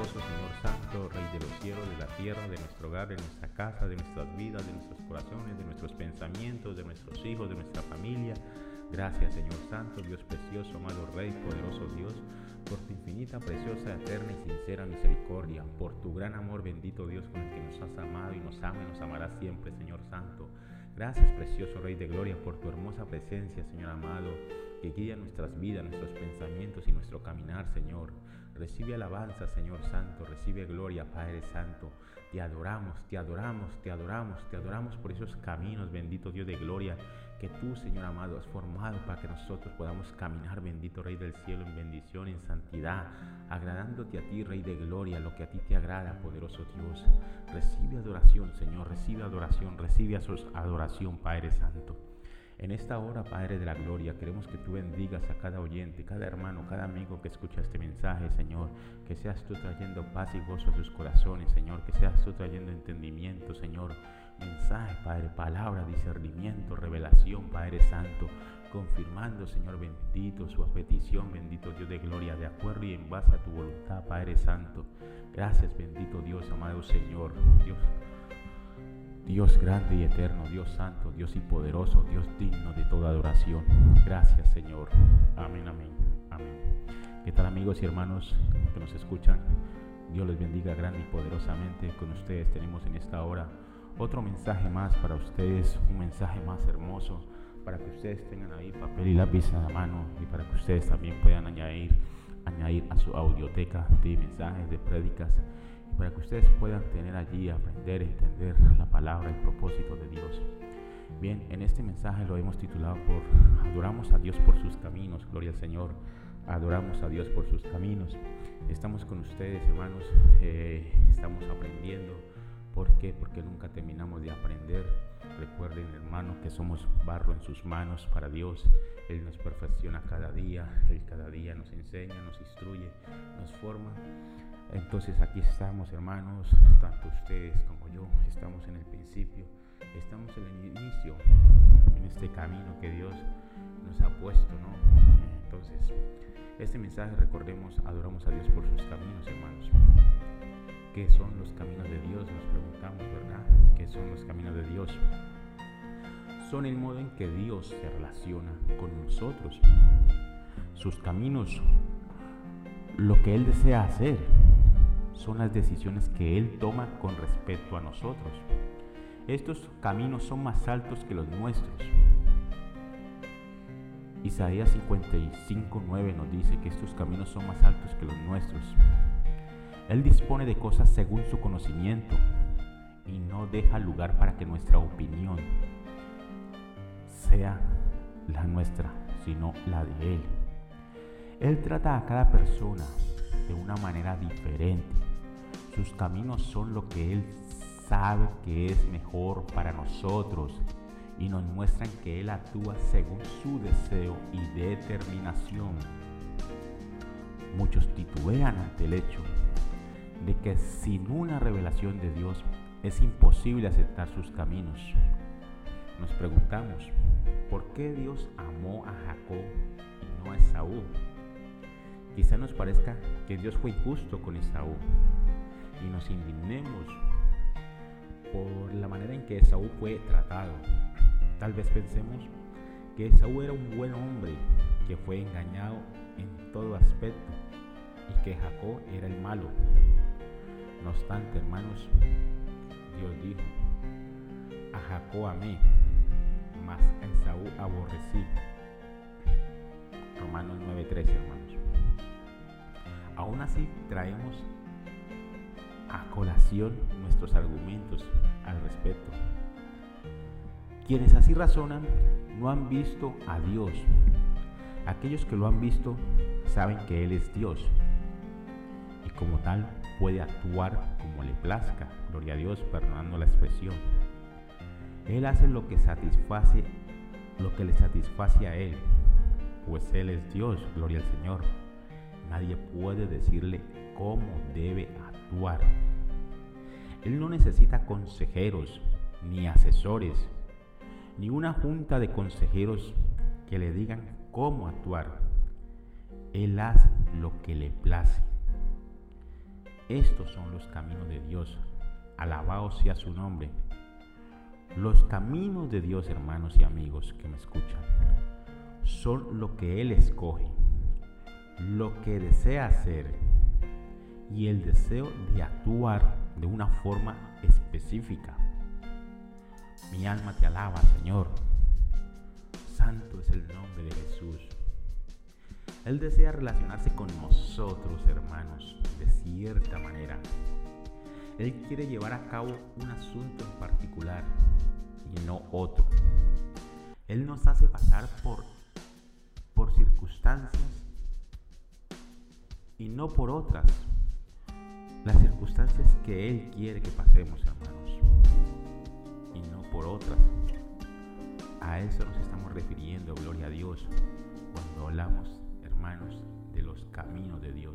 poderoso, Señor Santo, Rey de los cielos, de la tierra, de nuestro hogar, de nuestra casa, de nuestras vidas, de nuestros corazones, de nuestros pensamientos, de nuestros hijos, de nuestra familia. Gracias, Señor Santo, Dios precioso, amado Rey, poderoso Dios, por tu infinita, preciosa, eterna y sincera misericordia, por tu gran amor, bendito Dios, con el que nos has amado y nos ama y nos amará siempre, Señor Santo. Gracias, precioso Rey de Gloria, por tu hermosa presencia, Señor amado, que guía nuestras vidas, nuestros pensamientos y nuestro caminar, Señor. Recibe alabanza, Señor Santo, recibe gloria, Padre Santo. Te adoramos, te adoramos, te adoramos, te adoramos por esos caminos, bendito Dios de gloria, que tú, Señor amado, has formado para que nosotros podamos caminar, bendito Rey del cielo, en bendición, en santidad, agradándote a ti, Rey de gloria, lo que a ti te agrada, poderoso Dios. Recibe adoración, Señor, recibe adoración, Padre Santo. En esta hora, Padre de la gloria, queremos que tú bendigas a cada oyente, cada hermano, cada amigo que escucha este mensaje, Señor. Que seas tú trayendo paz y gozo a sus corazones, Señor. Que seas tú trayendo entendimiento, Señor. Mensaje, Padre, palabra, discernimiento, revelación, Padre Santo. Confirmando, Señor bendito, su petición, bendito Dios de gloria, de acuerdo y en base a tu voluntad, Padre Santo. Gracias, bendito Dios, amado Señor, Dios grande y eterno, Dios santo, Dios y poderoso, Dios digno de toda adoración. Gracias, Señor. Amén, amén, amén. ¿Qué tal, amigos y hermanos que nos escuchan? Dios les bendiga grande y poderosamente. Con ustedes tenemos en esta hora otro mensaje más para ustedes, un mensaje más hermoso, para que ustedes tengan ahí papel y lápiz a la mano y para que ustedes también puedan añadir a su audioteca de mensajes, de prédicas, para que ustedes puedan tener allí, aprender, entender la palabra, el propósito de Dios. Bien, en este mensaje lo hemos titulado por Adoramos a Dios por sus caminos. Gloria al Señor, adoramos a Dios por sus caminos. Estamos con ustedes, hermanos, estamos aprendiendo. ¿Por qué? Porque nunca terminamos de aprender. Recuerden, hermanos, que somos barro en sus manos para Dios. Él nos perfecciona cada día, Él cada día nos enseña, nos instruye, nos forma. Entonces aquí estamos, hermanos, tanto ustedes como yo, estamos en el principio, estamos en el inicio, en este camino que Dios nos ha puesto, ¿no? Entonces, este mensaje, recordemos, adoramos a Dios por sus caminos, hermanos. ¿Qué son los caminos de Dios? Nos preguntamos, ¿verdad? ¿Qué son los caminos de Dios? Son el modo en que Dios se relaciona con nosotros. Sus caminos, lo que Él desea hacer, son las decisiones que Él toma con respecto a nosotros. Estos caminos son más altos que los nuestros. Isaías 55:9 nos dice que estos caminos son más altos que los nuestros. Él dispone de cosas según su conocimiento y no deja lugar para que nuestra opinión sea la nuestra, sino la de Él. Él trata a cada persona de una manera diferente. Sus caminos son lo que Él sabe que es mejor para nosotros y nos muestran que Él actúa según su deseo y determinación. Muchos titubean ante el hecho de que sin una revelación de Dios es imposible aceptar sus caminos. Nos preguntamos, ¿por qué Dios amó a Jacob y no a Esaú? Quizá nos parezca que Dios fue injusto con Esaú y nos indignemos por la manera en que Esaú fue tratado. Tal vez pensemos que Esaú era un buen hombre que fue engañado en todo aspecto y que Jacob era el malo. No obstante, hermanos, Dios dijo: a Jacob amé, mas a Esaú aborrecí. Romanos 9:13, hermanos. Aún así traemos a colación nuestros argumentos al respecto. Quienes así razonan no han visto a Dios. Aquellos que lo han visto saben que Él es Dios y como tal puede actuar como le plazca. Gloria a Dios, perdonando la expresión. Él hace lo que le satisface a Él, pues Él es Dios. Gloria al Señor. Nadie puede decirle cómo debe actuar. Él no necesita consejeros, ni asesores, ni una junta de consejeros que le digan cómo actuar. Él hace lo que le place. Estos son los caminos de Dios. Alabado sea su nombre. Los caminos de Dios, hermanos y amigos que me escuchan, son lo que Él escoge, lo que desea hacer y el deseo de actuar de una forma específica. Mi alma te alaba, Señor. Santo es el nombre de Jesús. Él desea relacionarse con nosotros, hermanos, de cierta manera. Él quiere llevar a cabo un asunto en particular y no otro. Él nos hace pasar por circunstancias y no por otras. Las circunstancias que Él quiere que pasemos, hermanos, y no por otras. A eso nos estamos refiriendo, gloria a Dios, cuando hablamos, hermanos, de los caminos de Dios.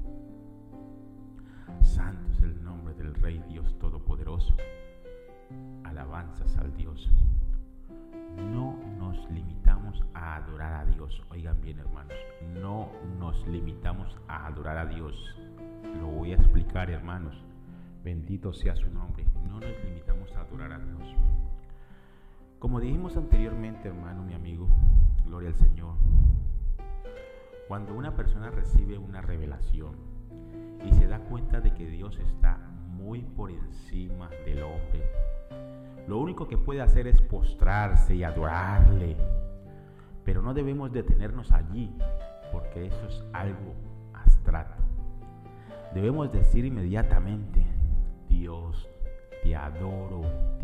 Santo es el nombre del Rey Dios Todopoderoso. Alabanzas al Dios. No nos limitamos a adorar a Dios. Oigan bien, hermanos, no nos limitamos a adorar a Dios. Lo voy a explicar, hermanos. Bendito sea su nombre. No nos limitamos a adorar a Dios. Como dijimos anteriormente, hermano, mi amigo, gloria al Señor. Cuando una persona recibe una revelación y se da cuenta de que Dios está muy por encima del hombre, lo único que puede hacer es postrarse y adorarle. Pero no debemos detenernos allí, porque eso es algo abstracto. Debemos decir inmediatamente: Dios, te adoro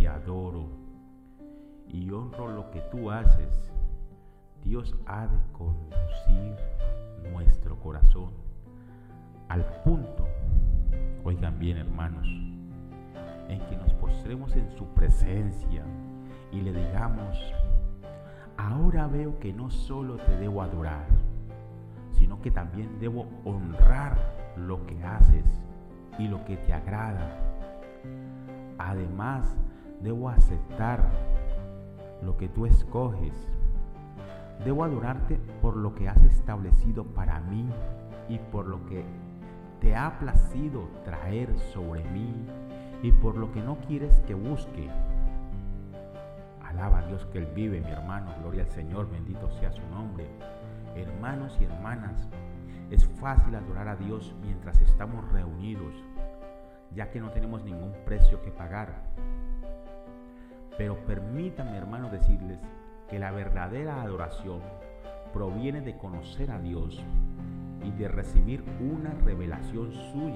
y honro lo que tú haces. Dios ha de conducir nuestro corazón al punto, oigan bien, hermanos, en que nos postremos en su presencia y le digamos: ahora veo que no solo te debo adorar, sino que también debo honrar lo que haces y lo que te agrada. Además, debo aceptar lo que tú escoges. Debo adorarte por lo que has establecido para mí y por lo que te ha placido traer sobre mí y por lo que no quieres que busque. Alaba a Dios que Él vive, mi hermano. Gloria al Señor, bendito sea su nombre. Hermanos y hermanas, es fácil adorar a Dios mientras estamos reunidos, ya que no tenemos ningún precio que pagar. Pero permítanme, hermano, decirles que la verdadera adoración proviene de conocer a Dios y de recibir una revelación suya.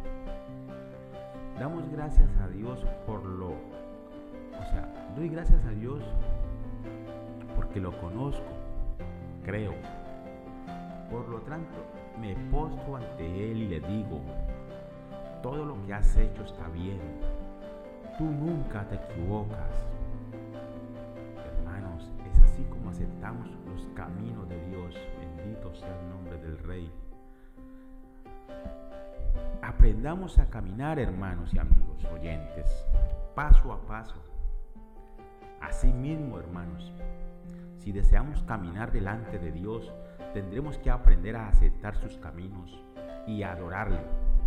Damos gracias a Dios doy gracias a Dios porque lo conozco, creo. Por lo tanto, me postro ante Él y le digo: todo lo que has hecho está bien. Tú nunca te equivocas. Hermanos, es así como aceptamos los caminos de Dios. Bendito sea el nombre del Rey. Aprendamos a caminar, hermanos y amigos oyentes, paso a paso. Así mismo, hermanos, si deseamos caminar delante de Dios, tendremos que aprender a aceptar sus caminos y a adorarle.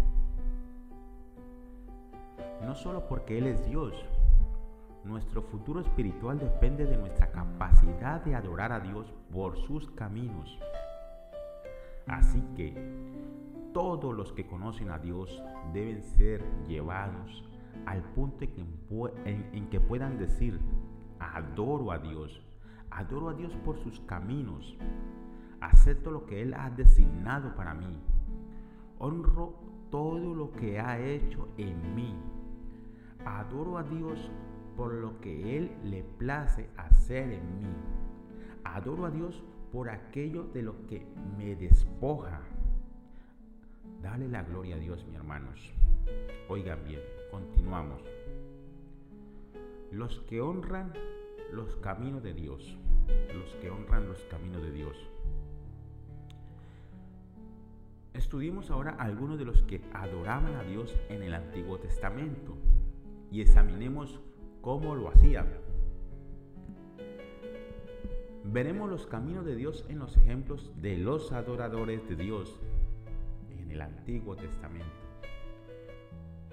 No solo porque Él es Dios, nuestro futuro espiritual depende de nuestra capacidad de adorar a Dios por sus caminos. Así que todos los que conocen a Dios deben ser llevados al punto en que puedan decir: adoro a Dios por sus caminos, acepto lo que Él ha designado para mí, honro todo lo que ha hecho en mí, adoro a Dios por lo que Él le place hacer en mí, adoro a Dios por aquello de lo que me despoja. Dale la gloria a Dios, mis hermanos. Oigan bien, continuamos. Los que honran los caminos de Dios. Los que honran los caminos de Dios. Estudiemos ahora algunos de los que adoraban a Dios en el Antiguo Testamento y examinemos cómo lo hacían. Veremos los caminos de Dios en los ejemplos de los adoradores de Dios en el Antiguo Testamento.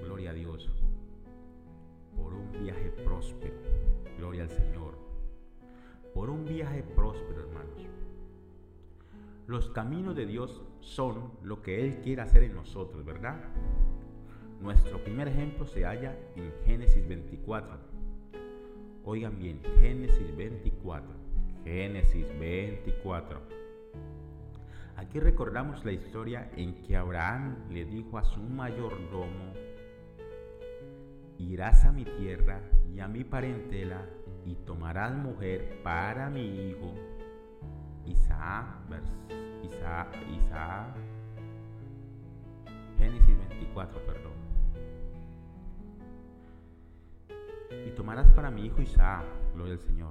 Gloria a Dios. Por un viaje próspero. Gloria al Señor. Por un viaje próspero, hermanos. Los caminos de Dios son lo que Él quiere hacer en nosotros, ¿verdad? Nuestro primer ejemplo se halla en Génesis 24. Oigan bien, Génesis 24. Génesis 24. Aquí recordamos la historia en que Abraham le dijo a su mayordomo: irás a mi tierra y a mi parentela y tomarás mujer para mi hijo Isaac. Génesis 24, perdón. Y tomarás para mi hijo Isaac. Gloria al Señor.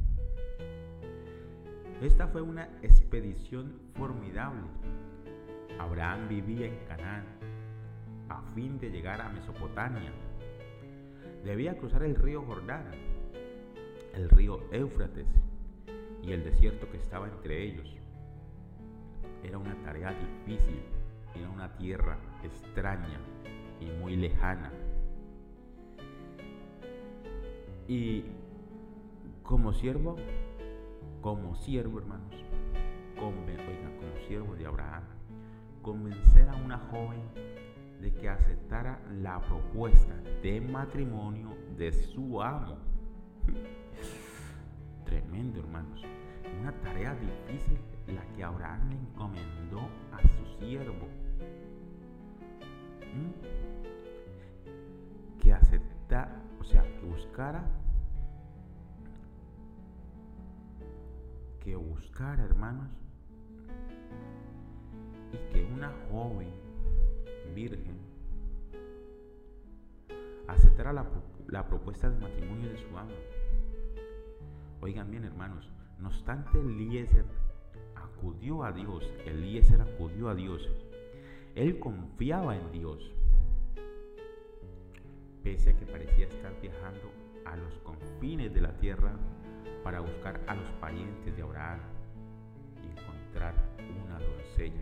Esta fue una expedición formidable. Abraham vivía en Canaán a fin de llegar a Mesopotamia. Debía cruzar el río Jordán, el río Éufrates y el desierto que estaba entre ellos. Era una tarea difícil, era una tierra extraña y muy lejana. Y como siervo hermanos, como siervo de Abraham, convencer a una joven de que aceptara la propuesta de matrimonio de su amo. Tremendo, hermanos. Una tarea difícil la que Abraham le encomendó a su siervo. Que aceptara, que buscara, hermanos, y que una joven virgen aceptara la propuesta de matrimonio de su amo. Oigan bien, hermanos, no obstante Eliezer acudió a Dios. Él confiaba en Dios, pese a que parecía estar viajando a los confines de la tierra para buscar a los parientes de Abraham y encontrar una doncella.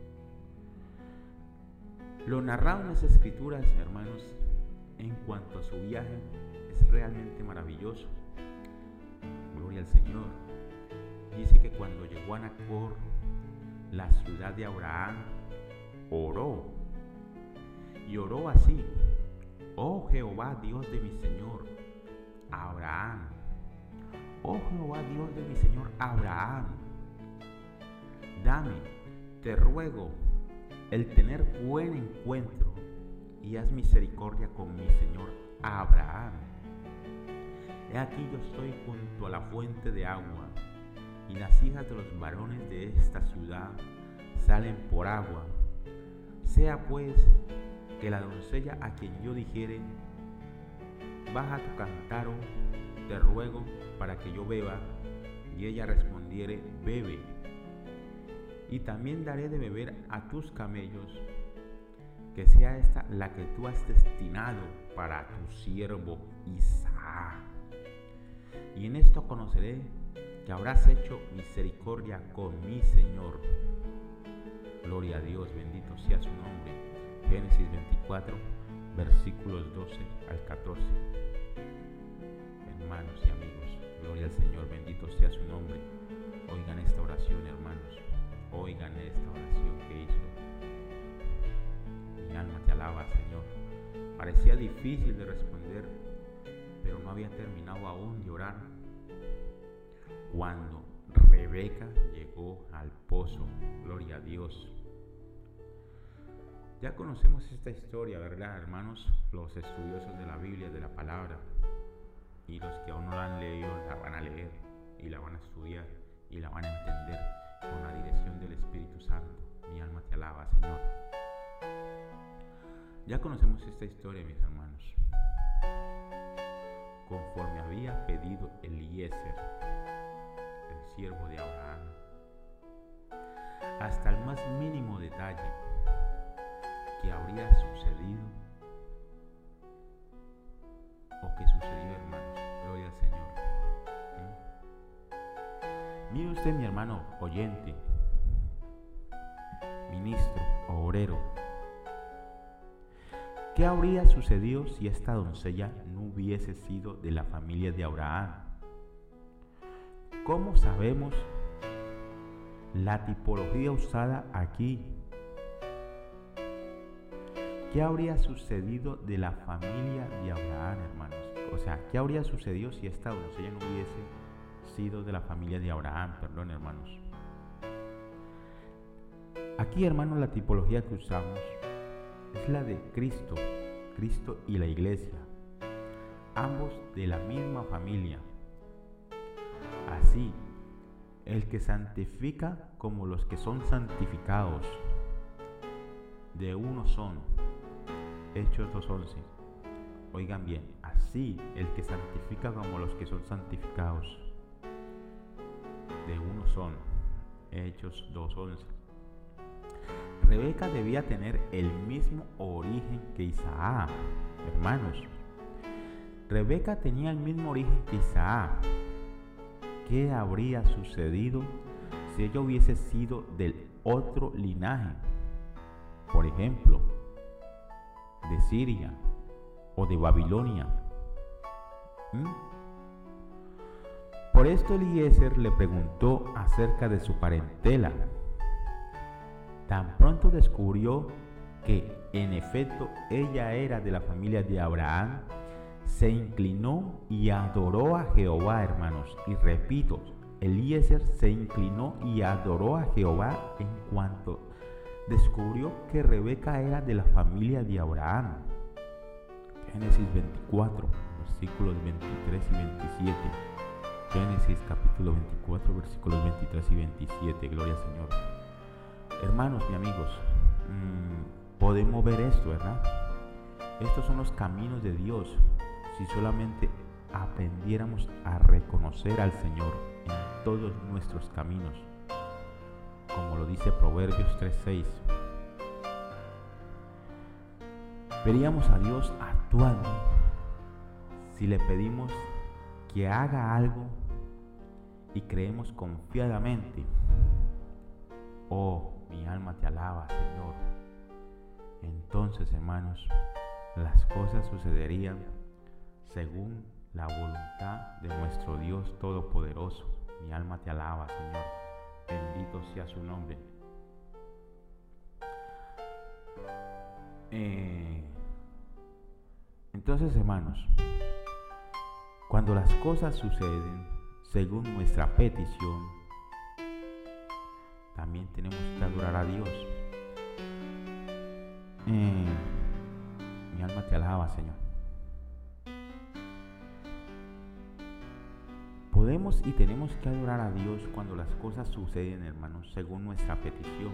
Lo narrado en las escrituras, hermanos, en cuanto a su viaje, es realmente maravilloso. Gloria al Señor. Dice que cuando llegó a Nacor, la ciudad de Abraham, oró. Y oró así: oh Jehová, Dios de mi Señor Abraham. Oh Jehová, Dios de mi Señor Abraham, dame, te ruego, el tener buen encuentro y haz misericordia con mi Señor Abraham. He aquí yo estoy junto a la fuente de agua, y las hijas de los varones de esta ciudad salen por agua. Sea pues que la doncella a quien yo dijere: baja tu cántaro, te ruego, para que yo beba, y ella respondiere: bebe. Y también daré de beber a tus camellos, que sea esta la que tú has destinado para tu siervo Isaac. Y en esto conoceré que habrás hecho misericordia con mi Señor. Gloria a Dios, bendito sea su nombre. Génesis 24, versículos 12 al 14. Hermanos y amigos, gloria al Señor, bendito sea su nombre. Oigan esta oración, hermanos. Oigan esta oración que hizo. Mi alma te alaba, Señor. Parecía difícil de responder, pero no había terminado aún de orar cuando Rebeca llegó al pozo. Gloria a Dios. Ya conocemos esta historia, ¿verdad, hermanos? Los estudiosos de la Biblia, de la palabra, y los que aún no la han leído, la van a leer y la van a estudiar y la van a entender con la dirección del Espíritu Santo. Mi alma te alaba, Señor. Ya conocemos esta historia, mis hermanos. Conforme había pedido Eliezer, el siervo de Abraham, hasta el más mínimo detalle que habría sucedido o que sucedió, hermanos. Gloria al Señor. Mire usted, mi hermano oyente, ministro, obrero, ¿Qué habría sucedido si esta doncella no hubiese sido de la familia de Abraham? ¿Cómo sabemos la tipología usada aquí? ¿Qué habría sucedido de la familia de Abraham, hermanos? O sea, ¿qué habría sucedido si esta doncella no hubiese sido de la familia de Abraham? Perdón, hermanos. Aquí, hermanos, la tipología que usamos es la de Cristo y la iglesia, ambos de la misma familia. Así, el que santifica como los que son santificados, de uno son. Hechos 2:11. Oigan bien, así el que santifica como los que son santificados, de uno son. Hechos 2:11. Rebeca debía tener el mismo origen que Isaac, hermanos. Rebeca tenía el mismo origen que Isaac. ¿Qué habría sucedido si ella hubiese sido del otro linaje? Por ejemplo, de Siria o de Babilonia. Por esto Eliezer le preguntó acerca de su parentela. Tan pronto descubrió que en efecto ella era de la familia de Abraham, se inclinó y adoró a Jehová, hermanos. Y repito, Eliezer se inclinó y adoró a Jehová en cuanto descubrió que Rebeca era de la familia de Abraham. Génesis 24, versículos 23 y 27. Génesis capítulo 24, versículos 23 y 27. Gloria al Señor. Hermanos y amigos, podemos ver esto, ¿verdad? Estos son los caminos de Dios. Si solamente aprendiéramos a reconocer al Señor en todos nuestros caminos, como lo dice Proverbios 3:6, veríamos a Dios actuando si le pedimos que haga algo y creemos confiadamente. Oh, mi alma te alaba, Señor. Entonces, hermanos, las cosas sucederían según la voluntad de nuestro Dios Todopoderoso. Mi alma te alaba, Señor. Bendito sea su nombre. Entonces, hermanos, cuando las cosas suceden según nuestra petición, también tenemos que adorar a Dios. Mi alma te alaba, Señor. Podemos y tenemos que adorar a Dios cuando las cosas suceden, hermanos, según nuestra petición.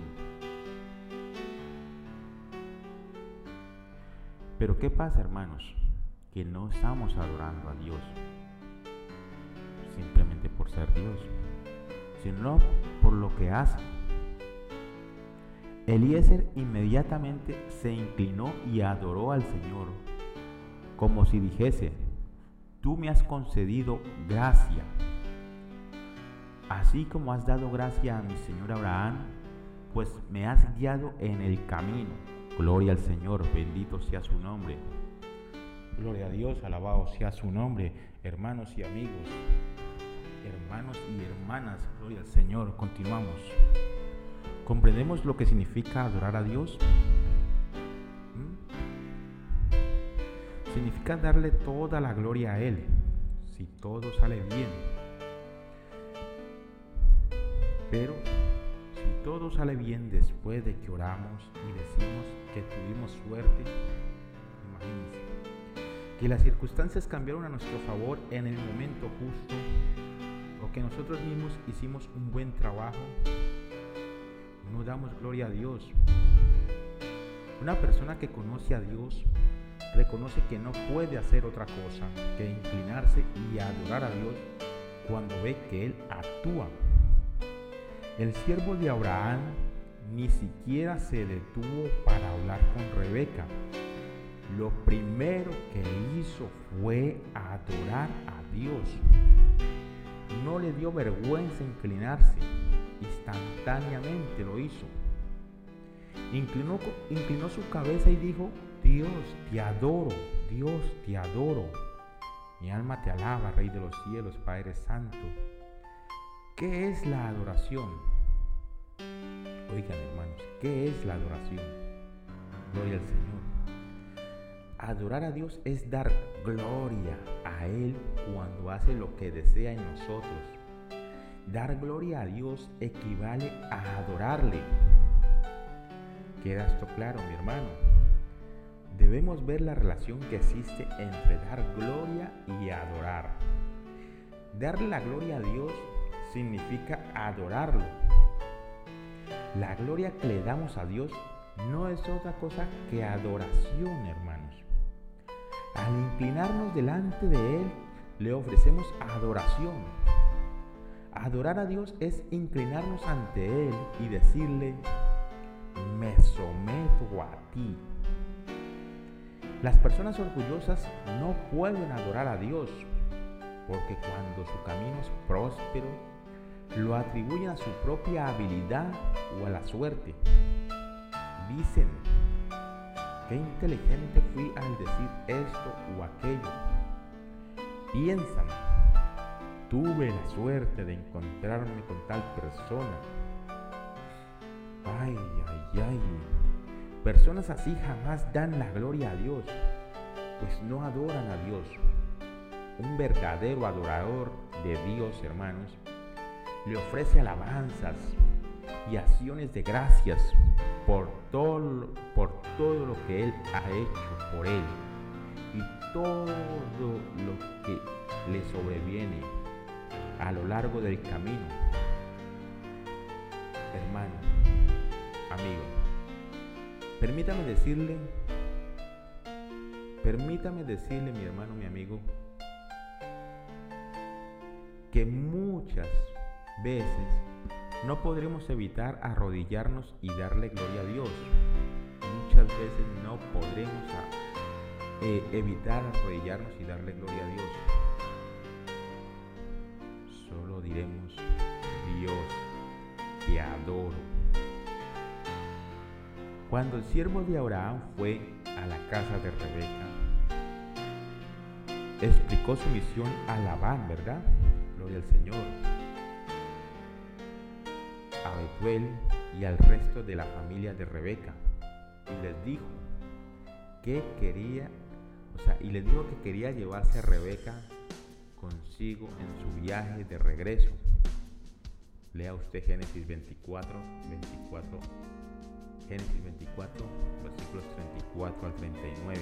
Pero ¿qué pasa, hermanos? Que no estamos adorando a Dios simplemente por ser Dios, sino por lo que hace. Eliezer inmediatamente se inclinó y adoró al Señor, como si dijese: tú me has concedido gracia, así como has dado gracia a mi Señor Abraham, pues me has guiado en el camino. Gloria al Señor, bendito sea su nombre. Gloria a Dios, alabado sea su nombre. Hermanos y amigos, hermanos y hermanas, gloria al Señor. Continuamos. ¿Comprendemos lo que significa adorar a Dios? Significa darle toda la gloria a Él, si todo sale bien. Pero si todo sale bien después de que oramos y decimos que tuvimos suerte, imagínense, que las circunstancias cambiaron a nuestro favor en el momento justo, o que nosotros mismos hicimos un buen trabajo, no damos gloria a Dios. Una persona que conoce a Dios reconoce que no puede hacer otra cosa que inclinarse y adorar a Dios cuando ve que Él actúa. El siervo de Abraham ni siquiera se detuvo para hablar con Rebeca. Lo primero que hizo fue adorar a Dios. No le dio vergüenza inclinarse, instantáneamente lo hizo. Inclinó su cabeza y dijo: Dios, te adoro, Dios, te adoro. Mi alma te alaba, Rey de los cielos, Padre Santo. ¿Qué es la adoración? Oigan, hermanos, ¿qué es la adoración? Gloria al Señor. Adorar a Dios es dar gloria a Él cuando hace lo que desea en nosotros. Dar gloria a Dios equivale a adorarle. ¿Queda esto claro, mi hermano? Debemos ver la relación que existe entre dar gloria y adorar. Darle la gloria a Dios significa adorarlo. La gloria que le damos a Dios no es otra cosa que adoración, hermanos. Al inclinarnos delante de Él, le ofrecemos adoración. Adorar a Dios es inclinarnos ante Él y decirle: me someto a ti. Las personas orgullosas no pueden adorar a Dios, porque cuando su camino es próspero, lo atribuyen a su propia habilidad o a la suerte. Dicen: qué inteligente fui al decir esto o aquello. Piensan: tuve la suerte de encontrarme con tal persona. Ay, ay, ay. Personas así jamás dan la gloria a Dios, pues no adoran a Dios. Un verdadero adorador de Dios, hermanos, le ofrece alabanzas y acciones de gracias por todo lo que Él ha hecho por él y todo lo que le sobreviene a lo largo del camino. Hermano, amigo, permítame decirle, mi hermano, mi amigo, que muchas veces no podremos evitar arrodillarnos y darle gloria a Dios. Muchas veces no podremos evitar arrodillarnos y darle gloria a Dios. Solo diremos: Dios, te adoro. Cuando el siervo de Abraham fue a la casa de Rebeca, explicó su misión a Labán, ¿verdad? Gloria al Señor. A Betuel y al resto de la familia de Rebeca, y les dijo que quería llevarse a Rebeca consigo en su viaje de regreso. Lea usted Génesis 24, versículos 34 al 39.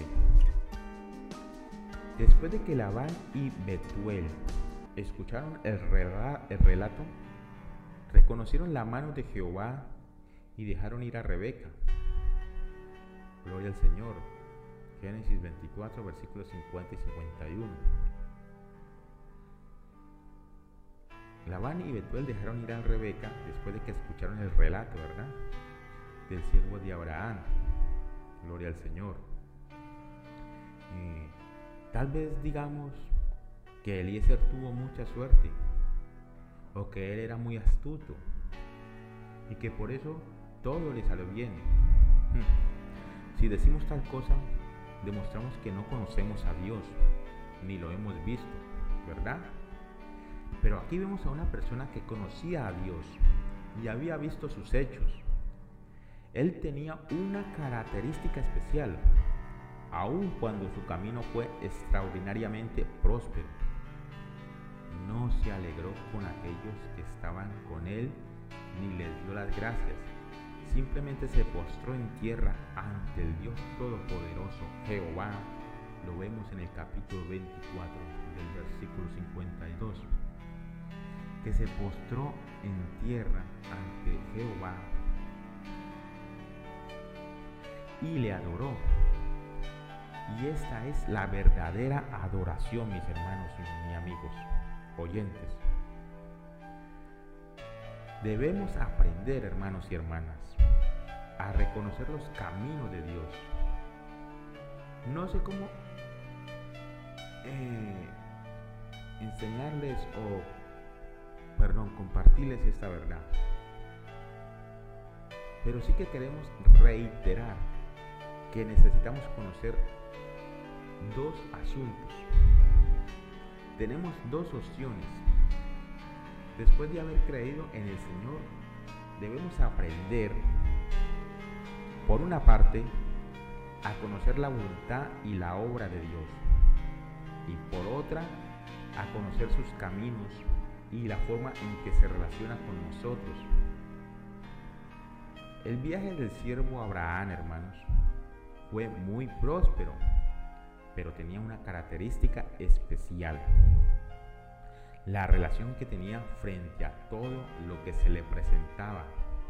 Después de que Labán y Betuel escucharon el relato, reconocieron la mano de Jehová y dejaron ir a Rebeca. Gloria al Señor. Génesis 24, versículos 50 y 51. Labán y Betuel dejaron ir a Rebeca después de que escucharon el relato, ¿verdad?, del siervo de Abraham. Gloria al Señor. Tal vez digamos que Eliezer tuvo mucha suerte, o que él era muy astuto y que por eso todo le salió bien. Si decimos tal cosa, demostramos que no conocemos a Dios, ni lo hemos visto, ¿verdad? Pero aquí vemos a una persona que conocía a Dios y había visto sus hechos. Él tenía una característica especial, aun cuando su camino fue extraordinariamente próspero. No se alegró con aquellos que estaban con él, ni les dio las gracias. Simplemente se postró en tierra ante el Dios Todopoderoso, Jehová. Lo vemos en el capítulo 24 del versículo 52. Que se postró en tierra ante Jehová y le adoró. Y esta es la verdadera adoración, mis hermanos y mis amigos oyentes. Debemos aprender, hermanos y hermanas, a reconocer los caminos de Dios. No sé cómo compartirles esta verdad, pero sí que queremos reiterar que necesitamos conocer dos asuntos. Tenemos dos opciones. Después de haber creído en el Señor, debemos aprender, por una parte, a conocer la voluntad y la obra de Dios, y por otra, a conocer sus caminos y la forma en que se relaciona con nosotros. El viaje del siervo Abraham, hermanos, fue muy próspero, pero tenía una característica especial: la relación que tenía frente a todo lo que se le presentaba.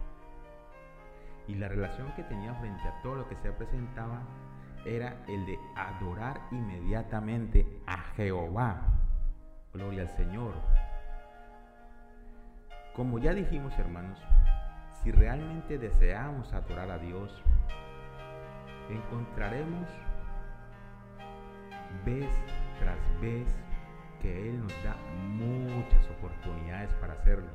Y la relación que tenía frente a todo lo que se le presentaba era el de adorar inmediatamente a Jehová. Gloria al Señor. Como ya dijimos, hermanos, si realmente deseamos adorar a Dios, encontraremos vez tras vez que Él nos da muchas oportunidades para hacerlo.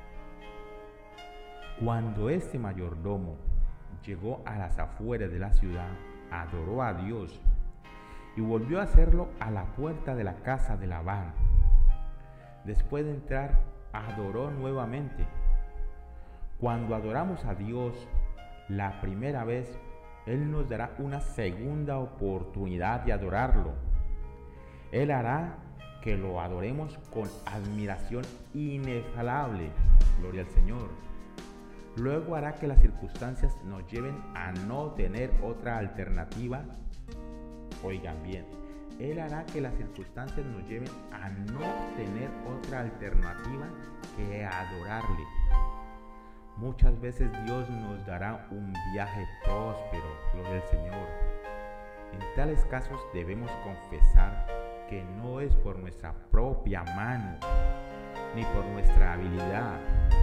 Cuando este mayordomo llegó a las afueras de la ciudad, adoró a Dios y volvió a hacerlo a la puerta de la casa de Labán. Después de entrar, adoró nuevamente. Cuando adoramos a Dios la primera vez, Él nos dará una segunda oportunidad de adorarlo. Él hará que lo adoremos con admiración inefable. Gloria al Señor. Luego hará que las circunstancias nos lleven a no tener otra alternativa. Oigan bien, Él hará que las circunstancias nos lleven a no tener otra alternativa que adorarle. Muchas veces Dios nos dará un viaje próspero, gloria al Señor. En tales casos debemos confesar que no es por nuestra propia mano, ni por nuestra habilidad.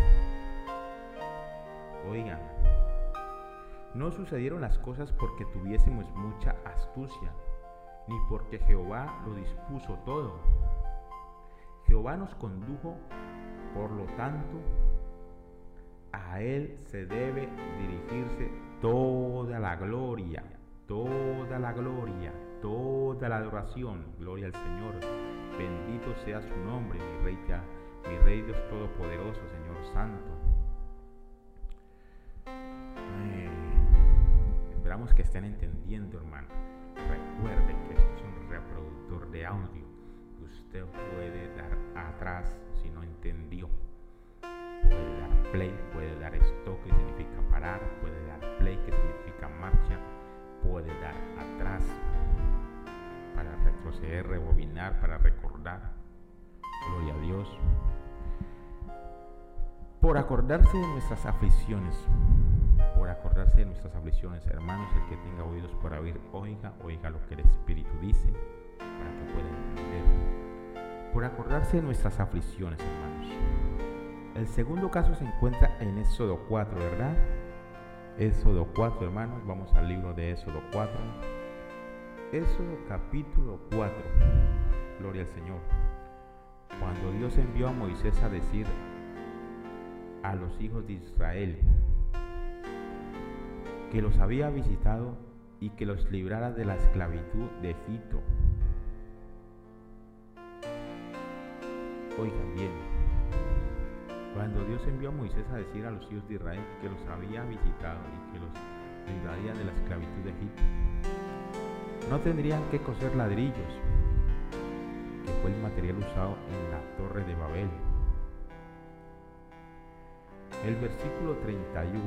Oigan, no sucedieron las cosas porque tuviésemos mucha astucia, ni porque Jehová lo dispuso todo. Jehová nos condujo, por lo tanto, a Él se debe dirigirse toda la gloria, toda la gloria, toda la adoración. Gloria al Señor. Bendito sea su nombre, mi Rey Dios Todopoderoso, Señor Santo. Esperamos que estén entendiendo, hermano. Recuerden que esto es un reproductor de audio. Usted puede dar atrás si no entendió. Puede dar play, puede dar stop, que significa parar. Puede dar play, que significa marcha. Puede dar atrás para retroceder, rebobinar, para recordar. Gloria a Dios. Por acordarse de nuestras aflicciones. Por acordarse de nuestras aflicciones, hermanos, el que tenga oídos para oír, oiga lo que el Espíritu dice, para que pueda entender. Por acordarse de nuestras aflicciones, hermanos. El segundo caso se encuentra en Éxodo 4, ¿verdad? Éxodo 4, hermanos, vamos al libro de Éxodo 4. Éxodo capítulo 4, gloria al Señor. Cuando Dios envió a Moisés a decir a los hijos de Israel que los había visitado y que los librara de la esclavitud de Egipto. Oigan bien, cuando Dios envió a Moisés a decir a los hijos de Israel que los había visitado y que los libraría de la esclavitud de Egipto, no tendrían que coser ladrillos, que fue el material usado en la torre de Babel. El versículo 31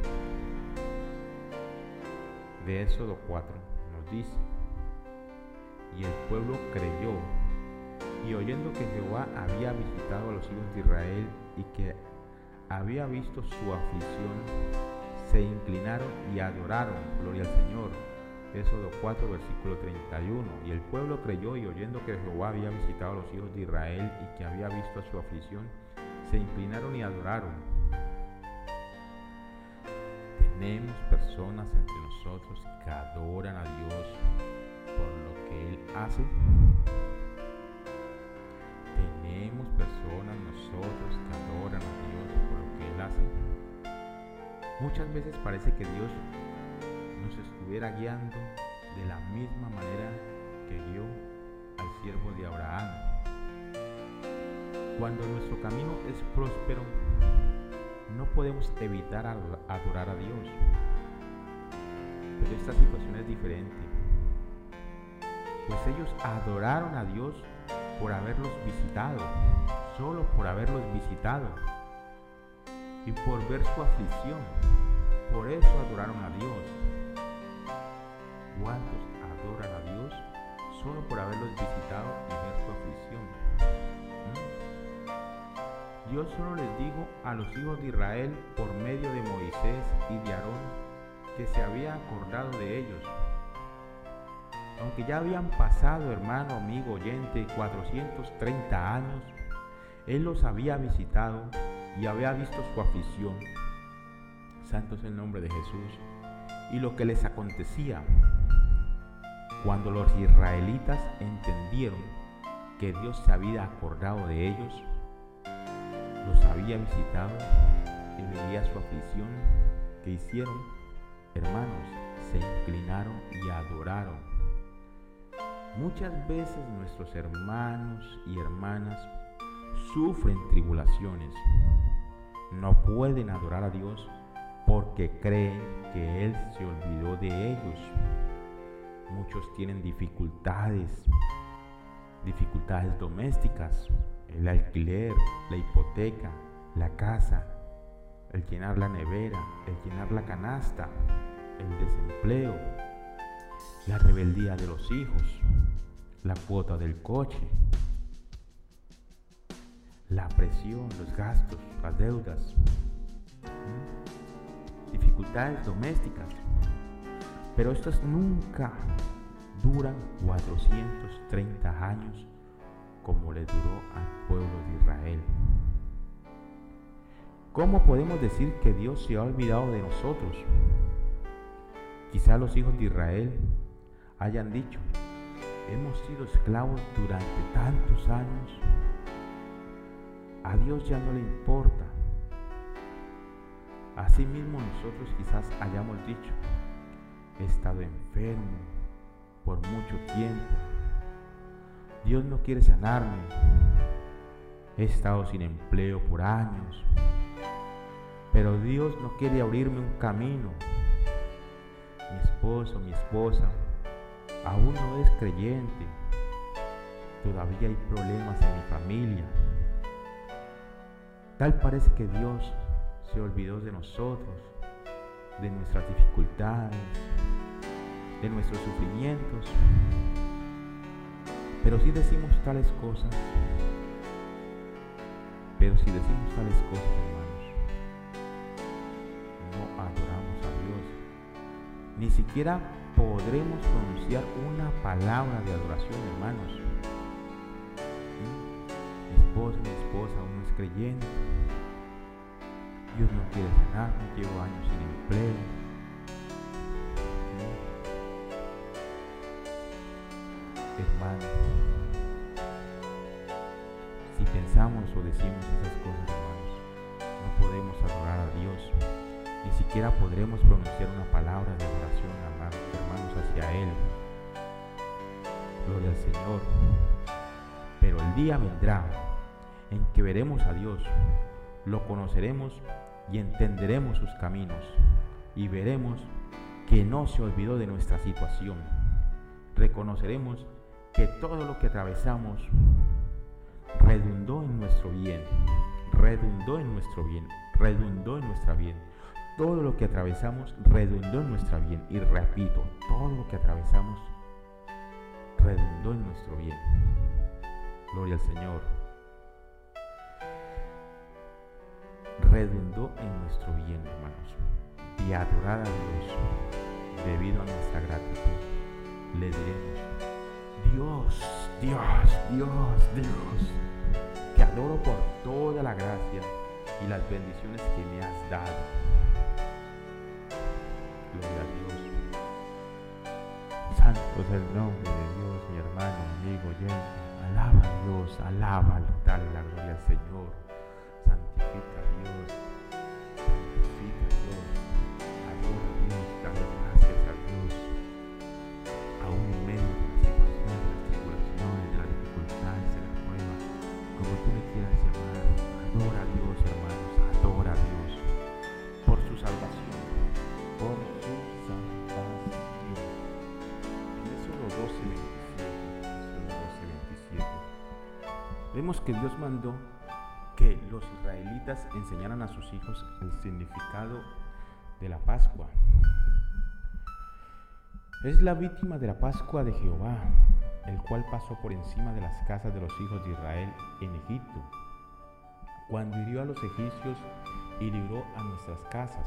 de Éxodo 4 nos dice: y el pueblo creyó, y oyendo que Jehová había visitado a los hijos de Israel y que había visto su aflicción, se inclinaron y adoraron. Gloria al Señor. Éxodo 4, versículo 31. Y el pueblo creyó, y oyendo que Jehová había visitado a los hijos de Israel y que había visto su aflicción, se inclinaron y adoraron. Tenemos personas entre nosotros que adoran a Dios por lo que Él hace. Tenemos personas nosotros que adoran a Dios por lo que Él hace. Muchas veces parece que Dios nos estuviera estuviera guiando de la misma manera que guió al siervo de Abraham. Cuando nuestro camino es próspero, no podemos evitar adorar a Dios. Pero esta situación es diferente, pues ellos adoraron a Dios por haberlos visitado, solo por haberlos visitado y por ver su aflicción. Por eso adoraron a Dios. ¿Cuántos adoran a Dios solo por haberlos visitado y ver su aflicción? Yo solo les digo a los hijos de Israel por medio de Moisés y de Aarón que se había acordado de ellos. Aunque ya habían pasado, hermano, amigo, oyente, 430 años, Él los había visitado y había visto su aflicción. Santo es el nombre de Jesús. Y lo que les acontecía cuando los israelitas entendieron que Dios se había acordado de ellos, los había visitado y veía su aflicción, que hicieron, hermanos, se inclinaron y adoraron. Muchas veces nuestros hermanos y hermanas sufren tribulaciones. No pueden adorar a Dios porque creen que Él se olvidó de ellos. Muchos tienen dificultades domésticas, el alquiler, la hipoteca, la casa, el llenar la nevera, el llenar la canasta, el desempleo, la rebeldía de los hijos, la cuota del coche, la presión, los gastos, las deudas, dificultades domésticas. Pero estas nunca duran 430 años como le duró al pueblo de Israel. ¿Cómo podemos decir que Dios se ha olvidado de nosotros? Quizá los hijos de Israel hayan dicho: hemos sido esclavos durante tantos años, a Dios ya no le importa. Asimismo nosotros quizás hayamos dicho: he estado enfermo por mucho tiempo, Dios no quiere sanarme, he estado sin empleo por años, pero Dios no quiere abrirme un camino. Mi esposo, mi esposa aún no es creyente, todavía hay problemas en mi familia. Tal parece que Dios se olvidó de nosotros, de nuestras dificultades, de nuestros sufrimientos. Pero si decimos tales cosas, hermanos, no adoramos a Dios. Ni siquiera podremos pronunciar una palabra de adoración, hermanos. Mi esposa aún no es creyente. Dios no quiere sanarme, llevo años sin empleo. Hermano, si pensamos o decimos esas cosas, hermanos, no podemos adorar a Dios. Ni siquiera podremos pronunciar una palabra de adoración, hermanos, hacia Él. Gloria al Señor. Pero el día vendrá en que veremos a Dios, lo conoceremos y entenderemos sus caminos, y veremos que no se olvidó de nuestra situación. Reconoceremos que todo lo que atravesamos redundó en nuestro bien, redundó en nuestro bien, redundó en nuestra bien. Todo lo que atravesamos redundó en nuestra bien. Y repito, todo lo que atravesamos redundó en nuestro bien. Gloria al Señor. Redundó en nuestro bien, hermanos. De adorar a Dios, debido a nuestra gratitud, le diremos: Dios, Dios, Dios, Dios, te adoro por toda la gracia y las bendiciones que me has dado. Gloria a Dios. Santo es el nombre de Dios, mi hermano, amigo, oyente. Alaba a Dios, alábalo, dale la gloria al Señor. Santifica a Dios, santifica a Dios, adora a Dios, dale gracias a Dios. vemos que Dios mandó que los israelitas enseñaran a sus hijos el significado de la Pascua. Es la víctima de la Pascua de Jehová, el cual pasó por encima de las casas de los hijos de Israel en Egipto, cuando hirió a los egipcios y libró a nuestras casas.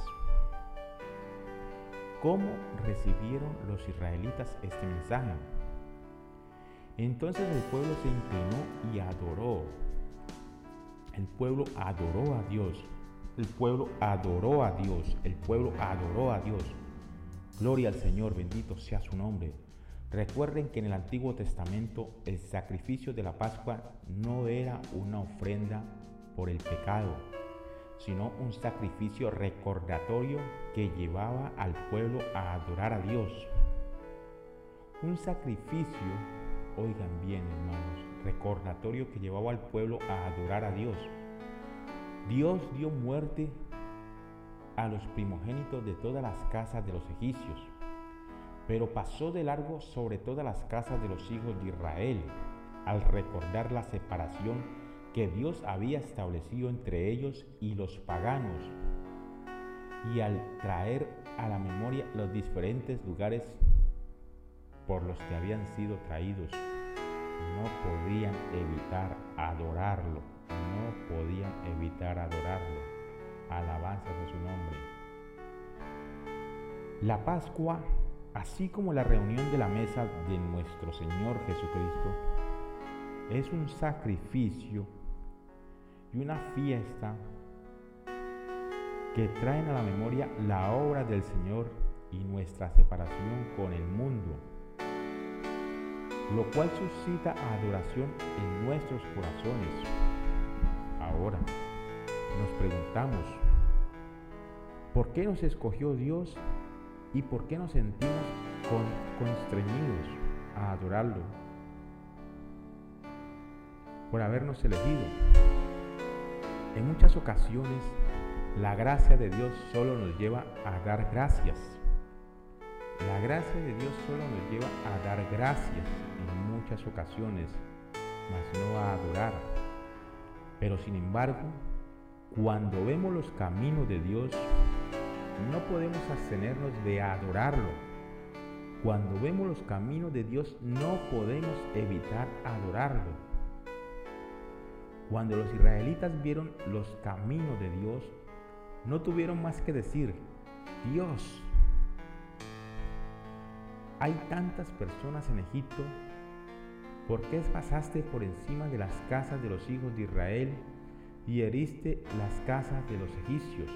¿Cómo recibieron los israelitas este mensaje? Entonces el pueblo se inclinó y adoró. El pueblo adoró a Dios. El pueblo adoró a Dios. El pueblo adoró a Dios. Gloria al Señor, bendito sea su nombre. Recuerden que en el Antiguo Testamento el sacrificio de la Pascua no era una ofrenda por el pecado, sino un sacrificio recordatorio que llevaba al pueblo a adorar a Dios. Un sacrificio, oigan bien hermanos, recordatorio que llevaba al pueblo a adorar a Dios. Dios dio muerte a los primogénitos de todas las casas de los egipcios, pero pasó de largo sobre todas las casas de los hijos de Israel, al recordar la separación que Dios había establecido entre ellos y los paganos, y al traer a la memoria los diferentes lugares por los que habían sido traídos. No podían evitar adorarlo, no podían evitar adorarlo. Alabanzas a su nombre. La Pascua, así como la reunión de la mesa de nuestro Señor Jesucristo, es un sacrificio y una fiesta que traen a la memoria la obra del Señor y nuestra separación con el mundo, lo cual suscita adoración en nuestros corazones. Ahora, nos preguntamos, ¿por qué nos escogió Dios y por qué nos sentimos constreñidos a adorarlo? Por habernos elegido. En muchas ocasiones, la gracia de Dios solo nos lleva a dar gracias. La gracia de Dios solo nos lleva a dar gracias en muchas ocasiones, mas no a adorar. Pero sin embargo, cuando vemos los caminos de Dios, no podemos abstenernos de adorarlo. Cuando vemos los caminos de Dios, no podemos evitar adorarlo. Cuando los israelitas vieron los caminos de Dios, no tuvieron más que decir: Dios, hay tantas personas en Egipto, ¿por qué pasaste por encima de las casas de los hijos de Israel y heriste las casas de los egipcios?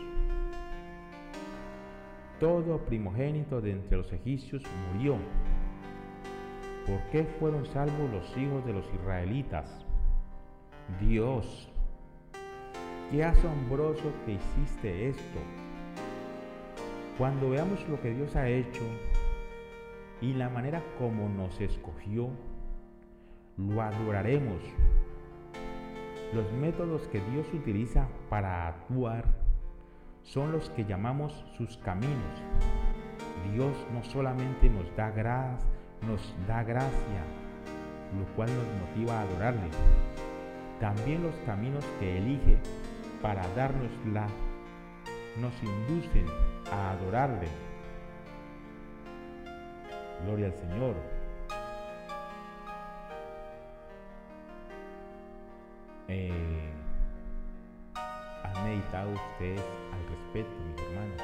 Todo primogénito de entre los egipcios murió. ¿Por qué fueron salvos los hijos de los israelitas? Dios, qué asombroso que hiciste esto. Cuando veamos lo que Dios ha hecho y la manera como nos escogió, lo adoraremos. Los métodos que Dios utiliza para actuar son los que llamamos sus caminos. Dios no solamente nos da gracia, lo cual nos motiva a adorarle. También los caminos que elige para dárnosla nos inducen a adorarle. Gloria al Señor. ¿Han meditado ustedes al respecto, mis hermanos?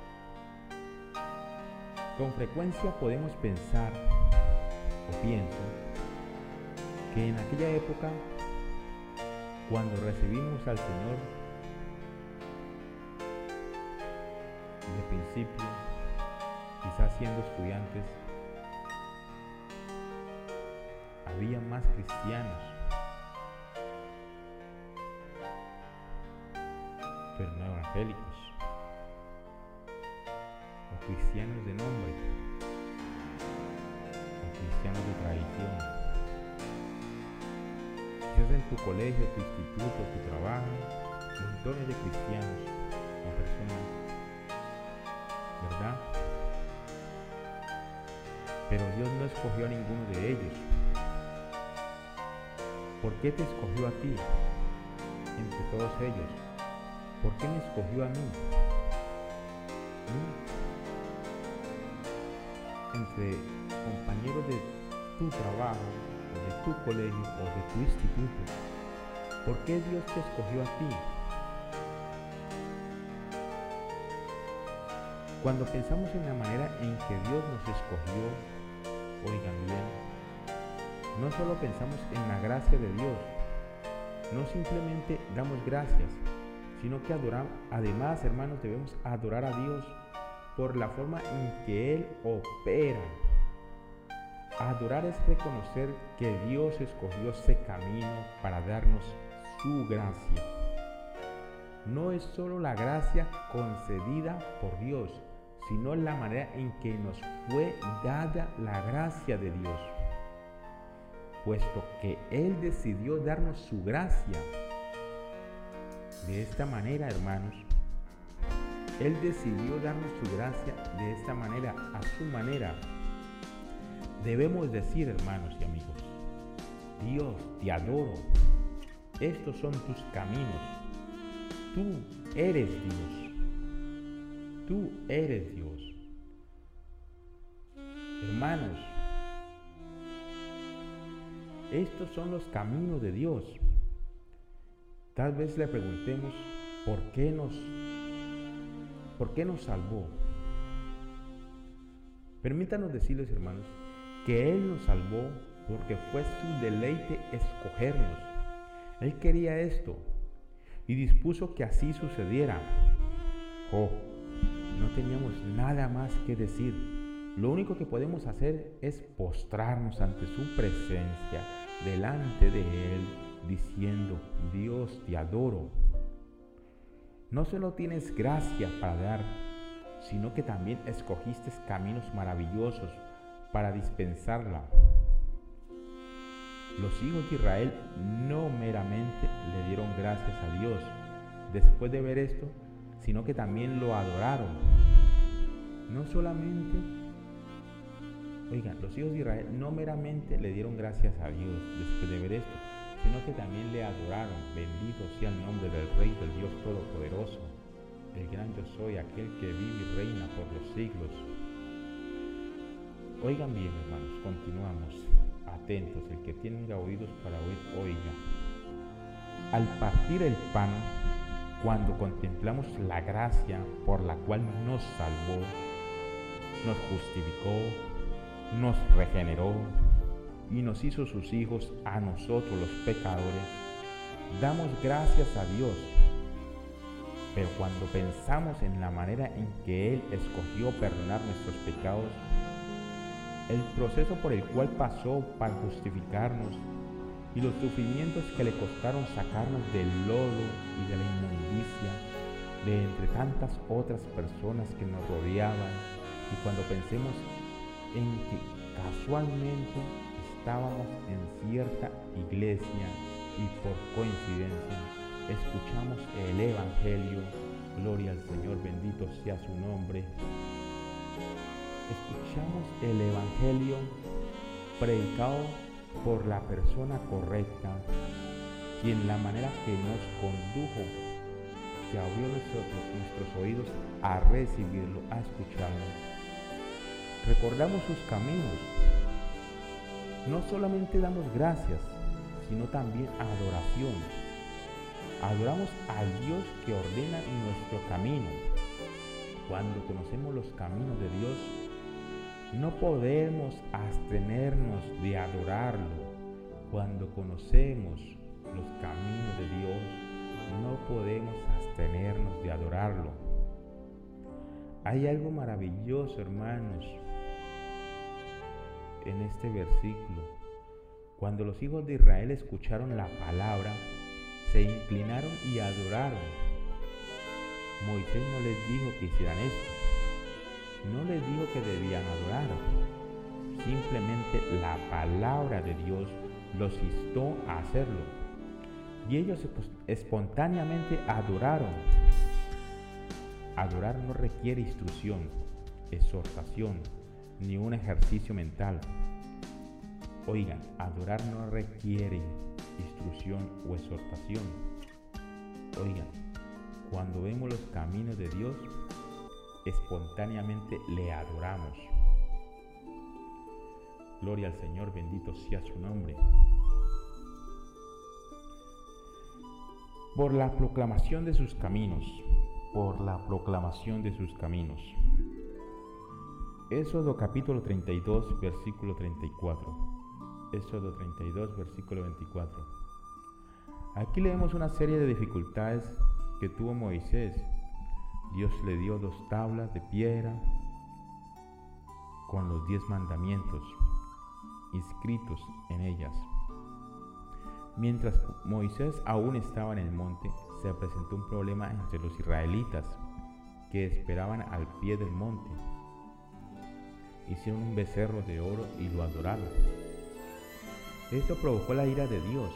Con frecuencia podemos pensar, o pienso, que en aquella época, cuando recibimos al Señor, de principio, quizás siendo estudiantes, había más cristianos, pero no evangélicos, o cristianos de nombre, o cristianos de tradición. Quizás en tu colegio, tu instituto, tu trabajo, montones de cristianos o personas, ¿verdad? Pero Dios no escogió a ninguno de ellos. ¿Por qué te escogió a ti entre todos ellos? ¿Por qué me escogió a mí? Entre compañeros de tu trabajo, o de tu colegio, o de tu instituto. ¿Por qué Dios te escogió a ti? Cuando pensamos en la manera en que Dios nos escogió, oigan bien, no solo pensamos en la gracia de Dios, no simplemente damos gracias, sino que además, hermanos, debemos adorar a Dios por la forma en que Él opera. Adorar es reconocer que Dios escogió ese camino para darnos su gracia. No es solo la gracia concedida por Dios, sino la manera en que nos fue dada la gracia de Dios. Puesto que Él decidió darnos su gracia. De esta manera, hermanos, Él decidió darnos su gracia de esta manera, a su manera. Debemos decir, hermanos y amigos, Dios, te adoro. Estos son tus caminos. Tú eres Dios. Tú eres Dios. Hermanos, estos son los caminos de Dios. Tal vez le preguntemos ¿por qué nos salvó? Permítanos decirles, hermanos, que Él nos salvó porque fue su deleite escogernos. Él quería esto y dispuso que así sucediera. No teníamos nada más que decir. Lo único que podemos hacer es postrarnos ante su presencia, delante de Él, diciendo, Dios, te adoro. No solo tienes gracia para dar, sino que también escogiste caminos maravillosos para dispensarla. Los hijos de Israel no meramente le dieron gracias a Dios después de ver esto, sino que también lo adoraron. No solamente, los hijos de Israel no meramente le dieron gracias a Dios después de ver esto, sino que también le adoraron. Bendito sea el nombre del Rey, del Dios Todopoderoso, el gran yo soy, aquel que vive y reina por los siglos. Oigan bien, hermanos, continuamos. Atentos, el que tenga oídos para oír, oiga. Al partir el pan, cuando contemplamos la gracia por la cual nos salvó, nos justificó, nos regeneró y nos hizo sus hijos a nosotros los pecadores, damos gracias a Dios. Pero cuando pensamos en la manera en que Él escogió perdonar nuestros pecados, el proceso por el cual pasó para justificarnos y los sufrimientos que le costaron sacarnos del lodo y de la inmundicia de entre tantas otras personas que nos rodeaban, y cuando pensemos en que casualmente estábamos en cierta iglesia y por coincidencia escuchamos el Evangelio, gloria al Señor, bendito sea su nombre. Escuchamos el Evangelio predicado por la persona correcta, quien la manera que nos condujo, que abrió nuestros oídos a recibirlo, a escucharlo. Recordamos sus caminos. No solamente damos gracias, sino también adoración. Adoramos al Dios que ordena nuestro camino. Cuando conocemos los caminos de Dios, no podemos abstenernos de adorarlo. Cuando conocemos los caminos de Dios, no podemos abstenernos de adorarlo. Hay algo maravilloso, hermanos, en este versículo. Cuando los hijos de Israel escucharon la palabra, se inclinaron y adoraron. Moisés no les dijo que hicieran esto. No les dijo que debían adorar. Simplemente la palabra de Dios los instó a hacerlo. Y ellos espontáneamente adoraron. Adorar no requiere instrucción, exhortación, ni un ejercicio mental. Oigan, adorar no requiere instrucción o exhortación. Oigan, cuando vemos los caminos de Dios, espontáneamente le adoramos. Gloria al Señor, bendito sea su nombre. Por la proclamación de sus caminos, por la proclamación de sus caminos. Éxodo capítulo 32, versículo 34. Éxodo 32, versículo 24. Aquí leemos una serie de dificultades que tuvo Moisés. Dios le dio 2 tablas de piedra con los 10 mandamientos inscritos en ellas. Mientras Moisés aún estaba en el monte, se presentó un problema entre los israelitas que esperaban al pie del monte. Hicieron un becerro de oro y lo adoraron. Esto provocó la ira de Dios,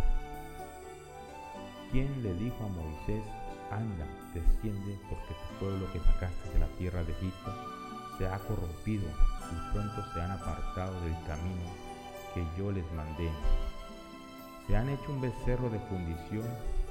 quien le dijo a Moisés: anda, desciende, porque tu pueblo que sacaste de la tierra de Egipto se ha corrompido y pronto se han apartado del camino que yo les mandé. Se han hecho un becerro de fundición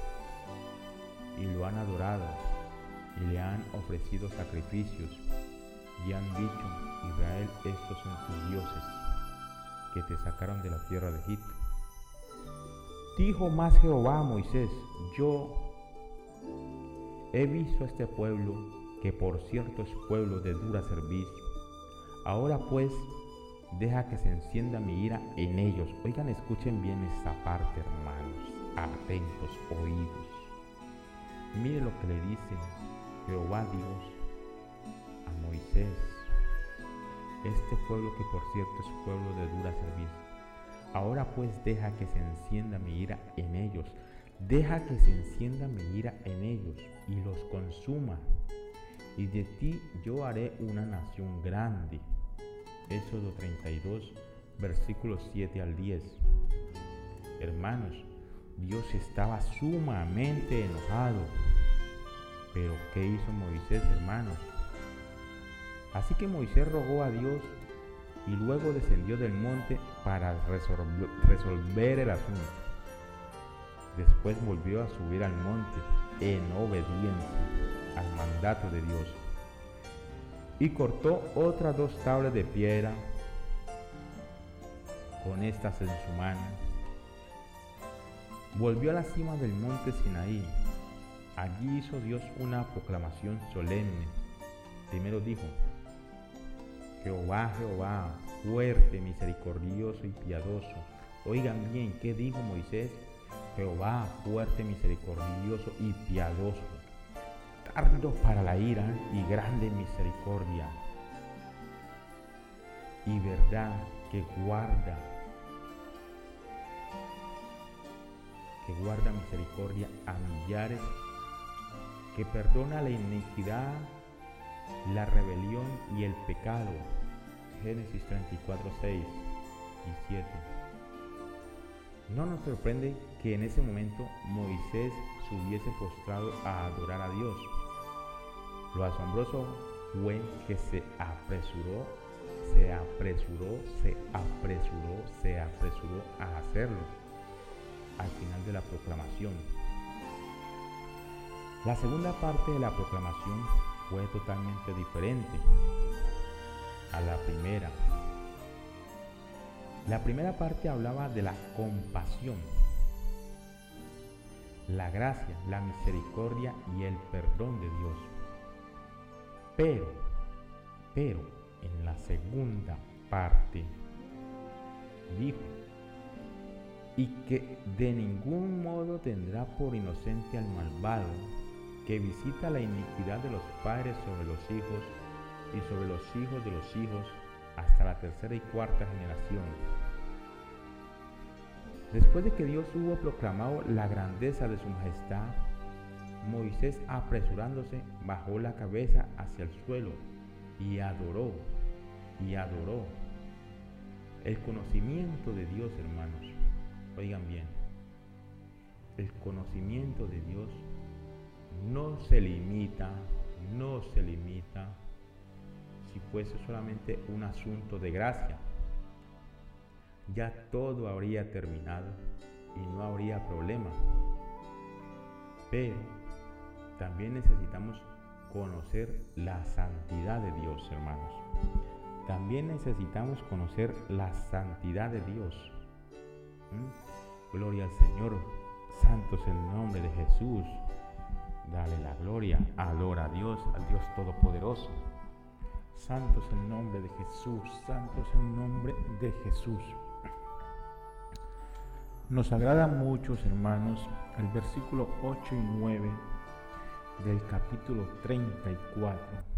y lo han adorado y le han ofrecido sacrificios y han dicho: Israel, estos son tus dioses que te sacaron de la tierra de Egipto. Dijo más Jehová a Moisés: yo he visto a este pueblo, que por cierto es pueblo de dura servicio. Ahora pues, deja que se encienda mi ira en ellos. Oigan, escuchen bien esta parte, hermanos, atentos oídos. Mire lo que le dice Jehová Dios a Moisés: este pueblo, que por cierto es pueblo de dura servicio. Ahora pues, deja que se encienda mi ira en ellos. Deja que se encienda mi ira en ellos y los consuma. Y de ti yo haré una nación grande. Éxodo 32, versículos 7 al 10. Hermanos, Dios estaba sumamente enojado. Pero ¿qué hizo Moisés, hermanos? Así que Moisés rogó a Dios y luego descendió del monte para resolver el asunto. Después volvió a subir al monte en obediencia al mandato de Dios y cortó otras 2 tablas de piedra con estas en su mano. Volvió a la cima del monte Sinaí. Allí hizo Dios una proclamación solemne. Primero dijo: Jehová, Jehová, fuerte, misericordioso y piadoso. Oigan bien, ¿qué dijo Moisés? Jehová, fuerte, misericordioso y piadoso, tardo para la ira y grande misericordia, y verdad, que guarda misericordia a millares, que perdona la iniquidad, la rebelión y el pecado. Génesis 34, 6 y 7. No nos sorprende que en ese momento Moisés se hubiese postrado a adorar a Dios. Lo asombroso fue que se apresuró a hacerlo al final de la proclamación. La segunda parte de la proclamación fue totalmente diferente a la primera. La primera parte hablaba de la compasión, la gracia, la misericordia y el perdón de Dios. Pero en la segunda parte dijo: y que de ningún modo tendrá por inocente al malvado, que visita la iniquidad de los padres sobre los hijos y sobre los hijos de los hijos hasta la 3ª y 4ª generación. Después de que Dios hubo proclamado la grandeza de su majestad, Moisés, apresurándose, bajó la cabeza hacia el suelo y adoró. El conocimiento de Dios, hermanos, oigan bien, el conocimiento de Dios no se limita si fuese solamente un asunto de gracia. Ya todo habría terminado y no habría problema. Pero también necesitamos conocer la santidad de Dios, hermanos. También necesitamos conocer la santidad de Dios. Gloria al Señor. Santo es el nombre de Jesús. Dale la gloria. Adora a Dios, al Dios Todopoderoso. Santo es el nombre de Jesús. Santo es el nombre de Jesús. Nos agrada mucho, hermanos, el versículo 8 y 9 del capítulo 34.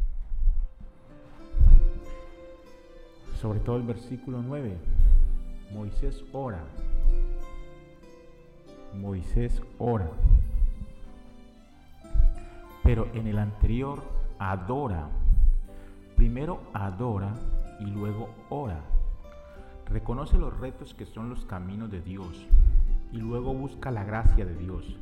Sobre todo el versículo 9. Moisés ora. Moisés ora. Pero en el anterior adora. Primero adora y luego ora. Reconoce los retos que son los caminos de Dios y luego busca la gracia de Dios.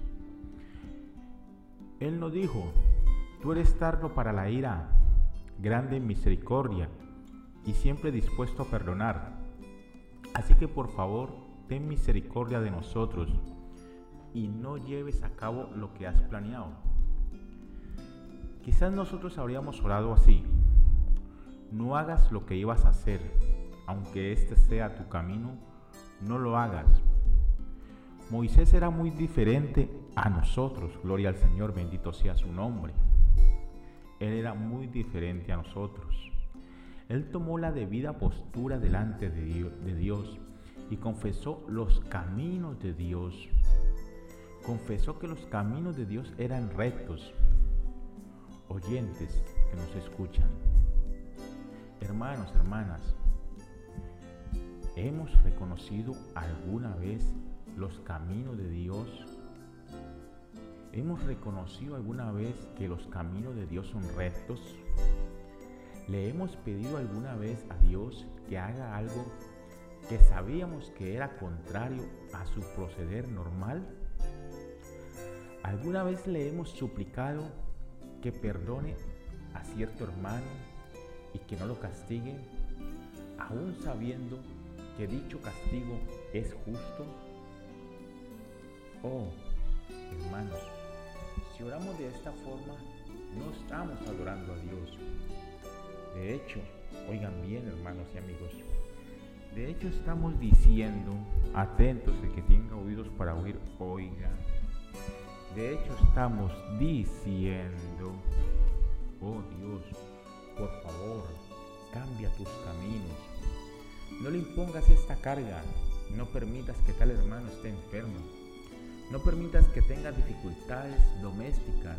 Él no dijo: tú eres tardo para la ira, grande en misericordia y siempre dispuesto a perdonar. Así que por favor, ten misericordia de nosotros y no lleves a cabo lo que has planeado. Quizás nosotros habríamos orado así: no hagas lo que ibas a hacer, aunque este sea tu camino, no lo hagas. Moisés era muy diferente a nosotros, gloria al Señor, bendito sea su nombre. Él era muy diferente a nosotros. Él tomó la debida postura delante de Dios y confesó los caminos de Dios. Confesó que los caminos de Dios eran rectos. Oyentes que nos escuchan, hermanos, hermanas, ¿hemos reconocido alguna vez los caminos de Dios? ¿Hemos reconocido alguna vez que los caminos de Dios son rectos? ¿Le hemos pedido alguna vez a Dios que haga algo que sabíamos que era contrario a su proceder normal? ¿Alguna vez le hemos suplicado que perdone a cierto hermano y que no lo castigue, aún sabiendo que dicho castigo es justo? Oh, hermanos, si oramos de esta forma, no estamos adorando a Dios. De hecho, oigan bien, hermanos y amigos, de hecho estamos diciendo, atentos, el que tenga oídos para oír, oiga. De hecho estamos diciendo: oh Dios, por favor, cambia tus caminos. No le impongas esta carga. No permitas que tal hermano esté enfermo. No permitas que tenga dificultades domésticas.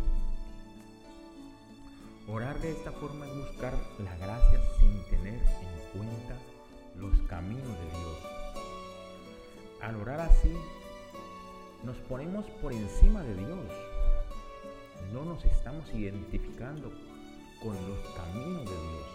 Orar de esta forma es buscar la gracia sin tener en cuenta los caminos de Dios. Al orar así, nos ponemos por encima de Dios. No nos estamos identificando con los caminos de Dios.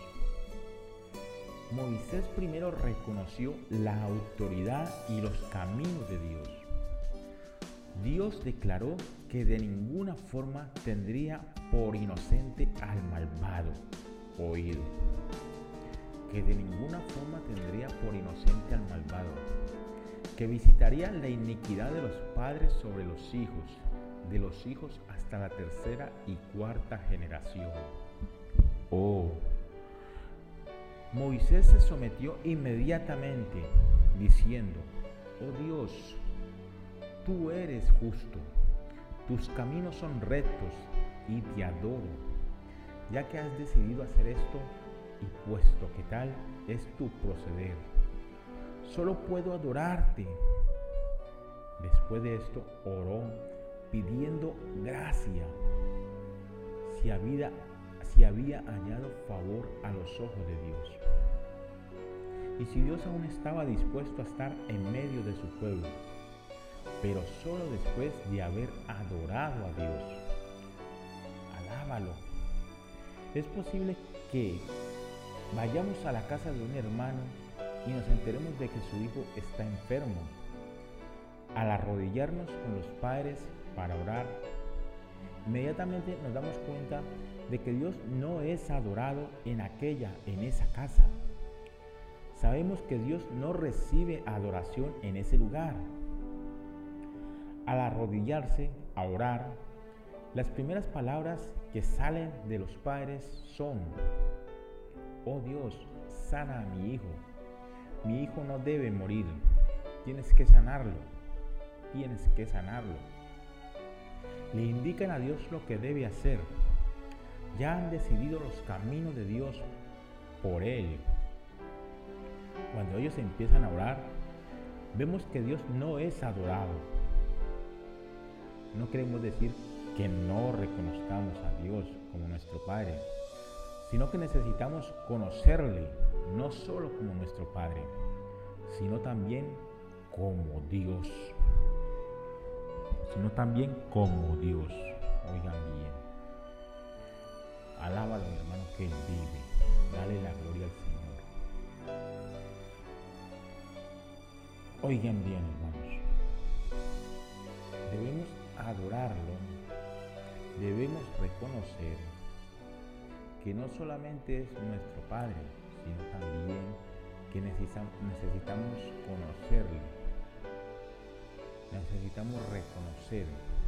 Moisés primero reconoció la autoridad y los caminos de Dios. Dios declaró que de ninguna forma tendría por inocente al malvado. Oído. Que de ninguna forma tendría por inocente al malvado. Que visitaría la iniquidad de los padres sobre los hijos, de los hijos hasta la tercera y cuarta generación. Oh, Moisés se sometió inmediatamente, diciendo: oh Dios, tú eres justo, tus caminos son rectos y te adoro, ya que has decidido hacer esto y puesto que tal es tu proceder. Solo puedo adorarte. Después de esto oró pidiendo gracia, si había hallado favor a los ojos de Dios. Y si Dios aún estaba dispuesto a estar en medio de su pueblo, pero solo después de haber adorado a Dios. Alábalo. Es posible que vayamos a la casa de un hermano y nos enteremos de que su hijo está enfermo. Al arrodillarnos con los padres para orar, inmediatamente nos damos cuenta de que Dios no es adorado en esa casa. Sabemos que Dios no recibe adoración en ese lugar. Al arrodillarse a orar, las primeras palabras que salen de los padres son: oh Dios, sana a mi hijo. Mi hijo no debe morir. Tienes que sanarlo. Tienes que sanarlo. Le indican a Dios lo que debe hacer. Ya han decidido los caminos de Dios por él. Cuando ellos empiezan a orar, vemos que Dios no es adorado. No queremos decir que no reconozcamos a Dios como nuestro Padre, sino que necesitamos conocerle, no solo como nuestro Padre, sino también como Dios. Oigan bien. Alábalo, mi hermano, que Él vive. Dale la gloria al Señor. Oigan bien, hermanos. Debemos adorarlo. Debemos reconocer que no solamente es nuestro Padre, sino también que necesitamos conocerle. Necesitamos reconocer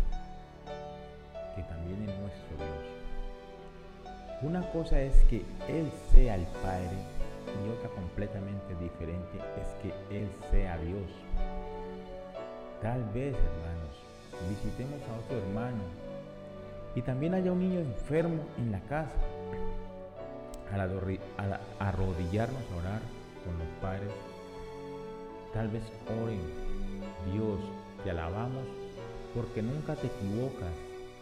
que también es nuestro Dios. Una cosa es que Él sea el Padre y otra completamente diferente es que Él sea Dios. Tal vez, hermanos, visitemos a otro hermano y también haya un niño enfermo en la casa. Al arrodillarnos a orar con los padres, tal vez oren: Dios, te alabamos porque nunca te equivocas.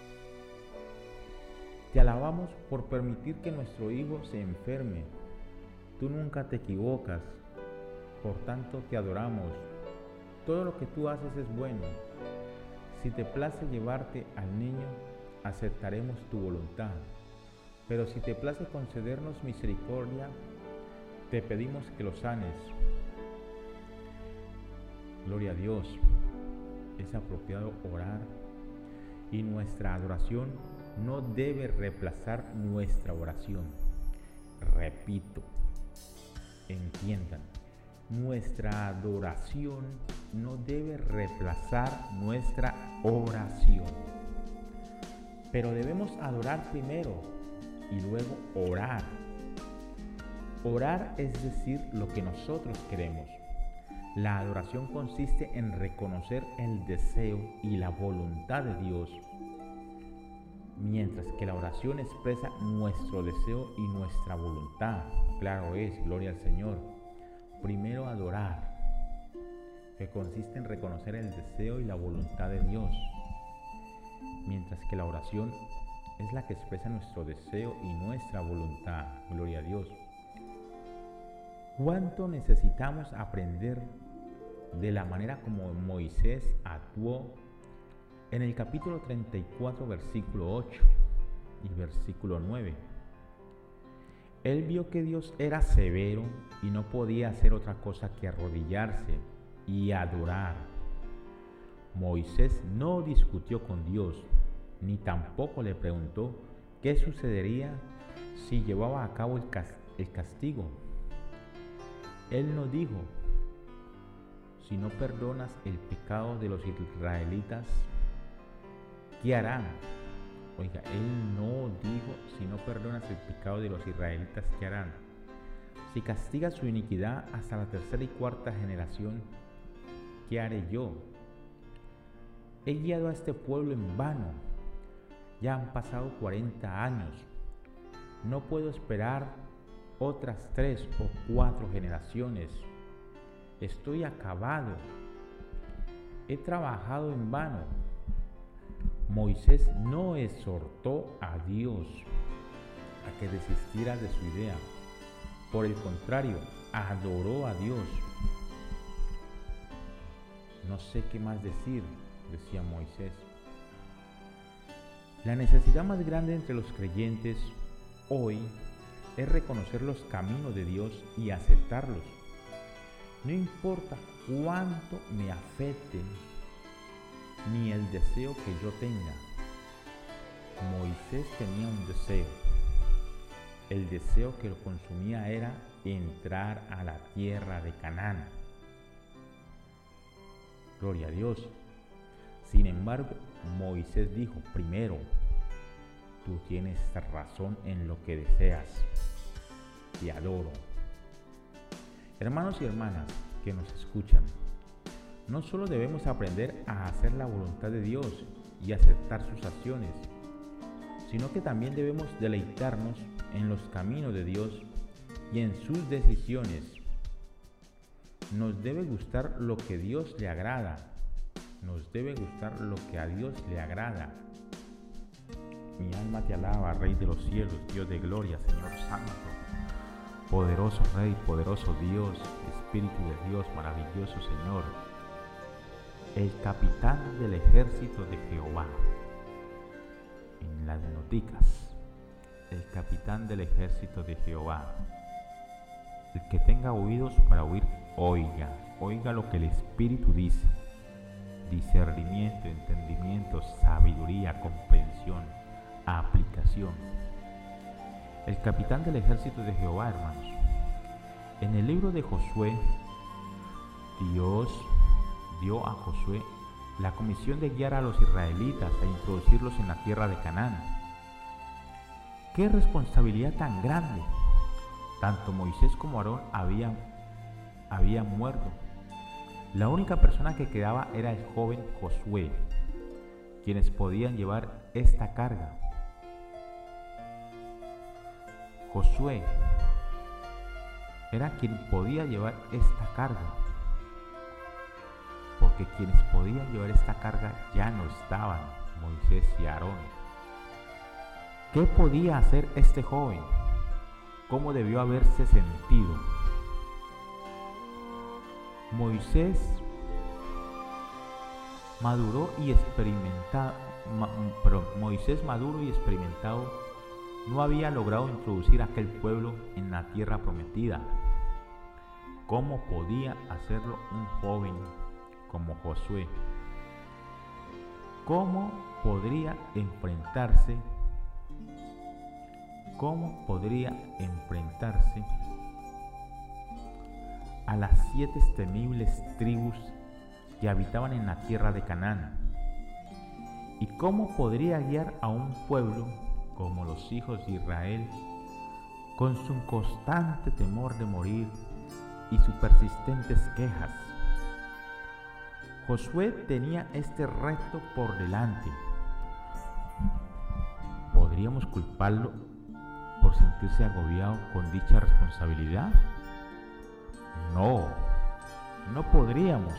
Te alabamos por permitir que nuestro hijo se enferme. Tú nunca te equivocas. Por tanto, te adoramos. Todo lo que tú haces es bueno. Si te place llevarte al niño, aceptaremos tu voluntad. Pero si te place concedernos misericordia, te pedimos que lo sanes. Gloria a Dios. Es apropiado orar y nuestra adoración no debe reemplazar nuestra oración. Repito, entiendan, nuestra adoración no debe reemplazar nuestra oración. Pero debemos adorar primero y luego orar. Orar es decir lo que nosotros queremos. La adoración consiste en reconocer el deseo y la voluntad de Dios, mientras que la oración expresa nuestro deseo y nuestra voluntad. Claro es, gloria al Señor. Primero adorar, que consiste en reconocer el deseo y la voluntad de Dios, mientras que la oración es la que expresa nuestro deseo y nuestra voluntad. Gloria a Dios. ¿Cuánto necesitamos aprender de la manera como Moisés actuó en el capítulo 34, versículo 8 y versículo 9? Él vio que Dios era severo y no podía hacer otra cosa que arrodillarse y adorar. Moisés no discutió con Dios, ni tampoco le preguntó qué sucedería si llevaba a cabo el castigo. Él no dijo: si no perdonas el pecado de los israelitas, ¿qué harán? Oiga, él no dijo: si no perdonas el pecado de los israelitas, ¿qué harán? Si castigas su iniquidad hasta la tercera y cuarta generación, ¿qué haré yo? He guiado a este pueblo en vano. Ya han pasado 40 años. No puedo esperar otras 3 o 4 generaciones. Estoy acabado. He trabajado en vano. Moisés no exhortó a Dios a que desistiera de su idea. Por el contrario, adoró a Dios. No sé qué más decir, decía Moisés. La necesidad más grande entre los creyentes hoy es reconocer los caminos de Dios y aceptarlos. No importa cuánto me afecte ni el deseo que yo tenga. Moisés tenía un deseo. El deseo que lo consumía era entrar a la tierra de Canaán. Gloria a Dios. Sin embargo, Moisés dijo: primero, tú tienes razón en lo que deseas. Te adoro. Hermanos y hermanas que nos escuchan, no solo debemos aprender a hacer la voluntad de Dios y aceptar sus acciones, sino que también debemos deleitarnos en los caminos de Dios y en sus decisiones. Nos debe gustar lo que Dios le agrada. Nos debe gustar lo que a Dios le agrada. Mi alma te alaba, Rey de los cielos, Dios de gloria, Señor santo, poderoso Rey, poderoso Dios, Espíritu de Dios, maravilloso Señor, el capitán del ejército de Jehová. En las noticas, el capitán del ejército de Jehová. El que tenga oídos para oír, oiga lo que el Espíritu dice. Discernimiento, entendimiento, sabiduría, comprensión, aplicación. El capitán del ejército de Jehová, hermanos. En el libro de Josué, Dios dio a Josué la comisión de guiar a los israelitas e introducirlos en la tierra de Canaán. ¡Qué responsabilidad tan grande! Tanto Moisés como Aarón habían muerto. La única persona que quedaba era el joven Josué, quienes podían llevar esta carga. Josué era quien podía llevar esta carga, porque quienes podían llevar esta carga ya no estaban, Moisés y Aarón. ¿Qué podía hacer este joven? ¿Cómo debió haberse sentido? Moisés maduro y experimentado no había logrado introducir a aquel pueblo en la tierra prometida. ¿Cómo podía hacerlo un joven como Josué? ¿Cómo podría enfrentarse a las 7 temibles tribus que habitaban en la tierra de Canaán? ¿Y cómo podría guiar a un pueblo como los hijos de Israel, con su constante temor de morir y sus persistentes quejas? Josué tenía este reto por delante. ¿Podríamos culparlo por sentirse agobiado con dicha responsabilidad? No podríamos.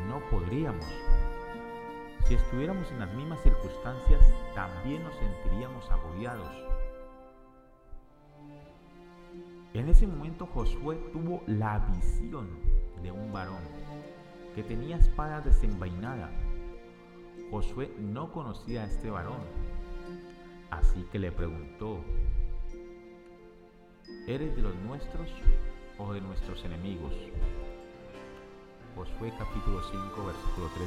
Si estuviéramos en las mismas circunstancias, también nos sentiríamos agobiados. En ese momento Josué tuvo la visión de un varón que tenía espada desenvainada. Josué no conocía a este varón, así que le preguntó: ¿eres de los nuestros o de nuestros enemigos? Josué capítulo 5, versículo 13.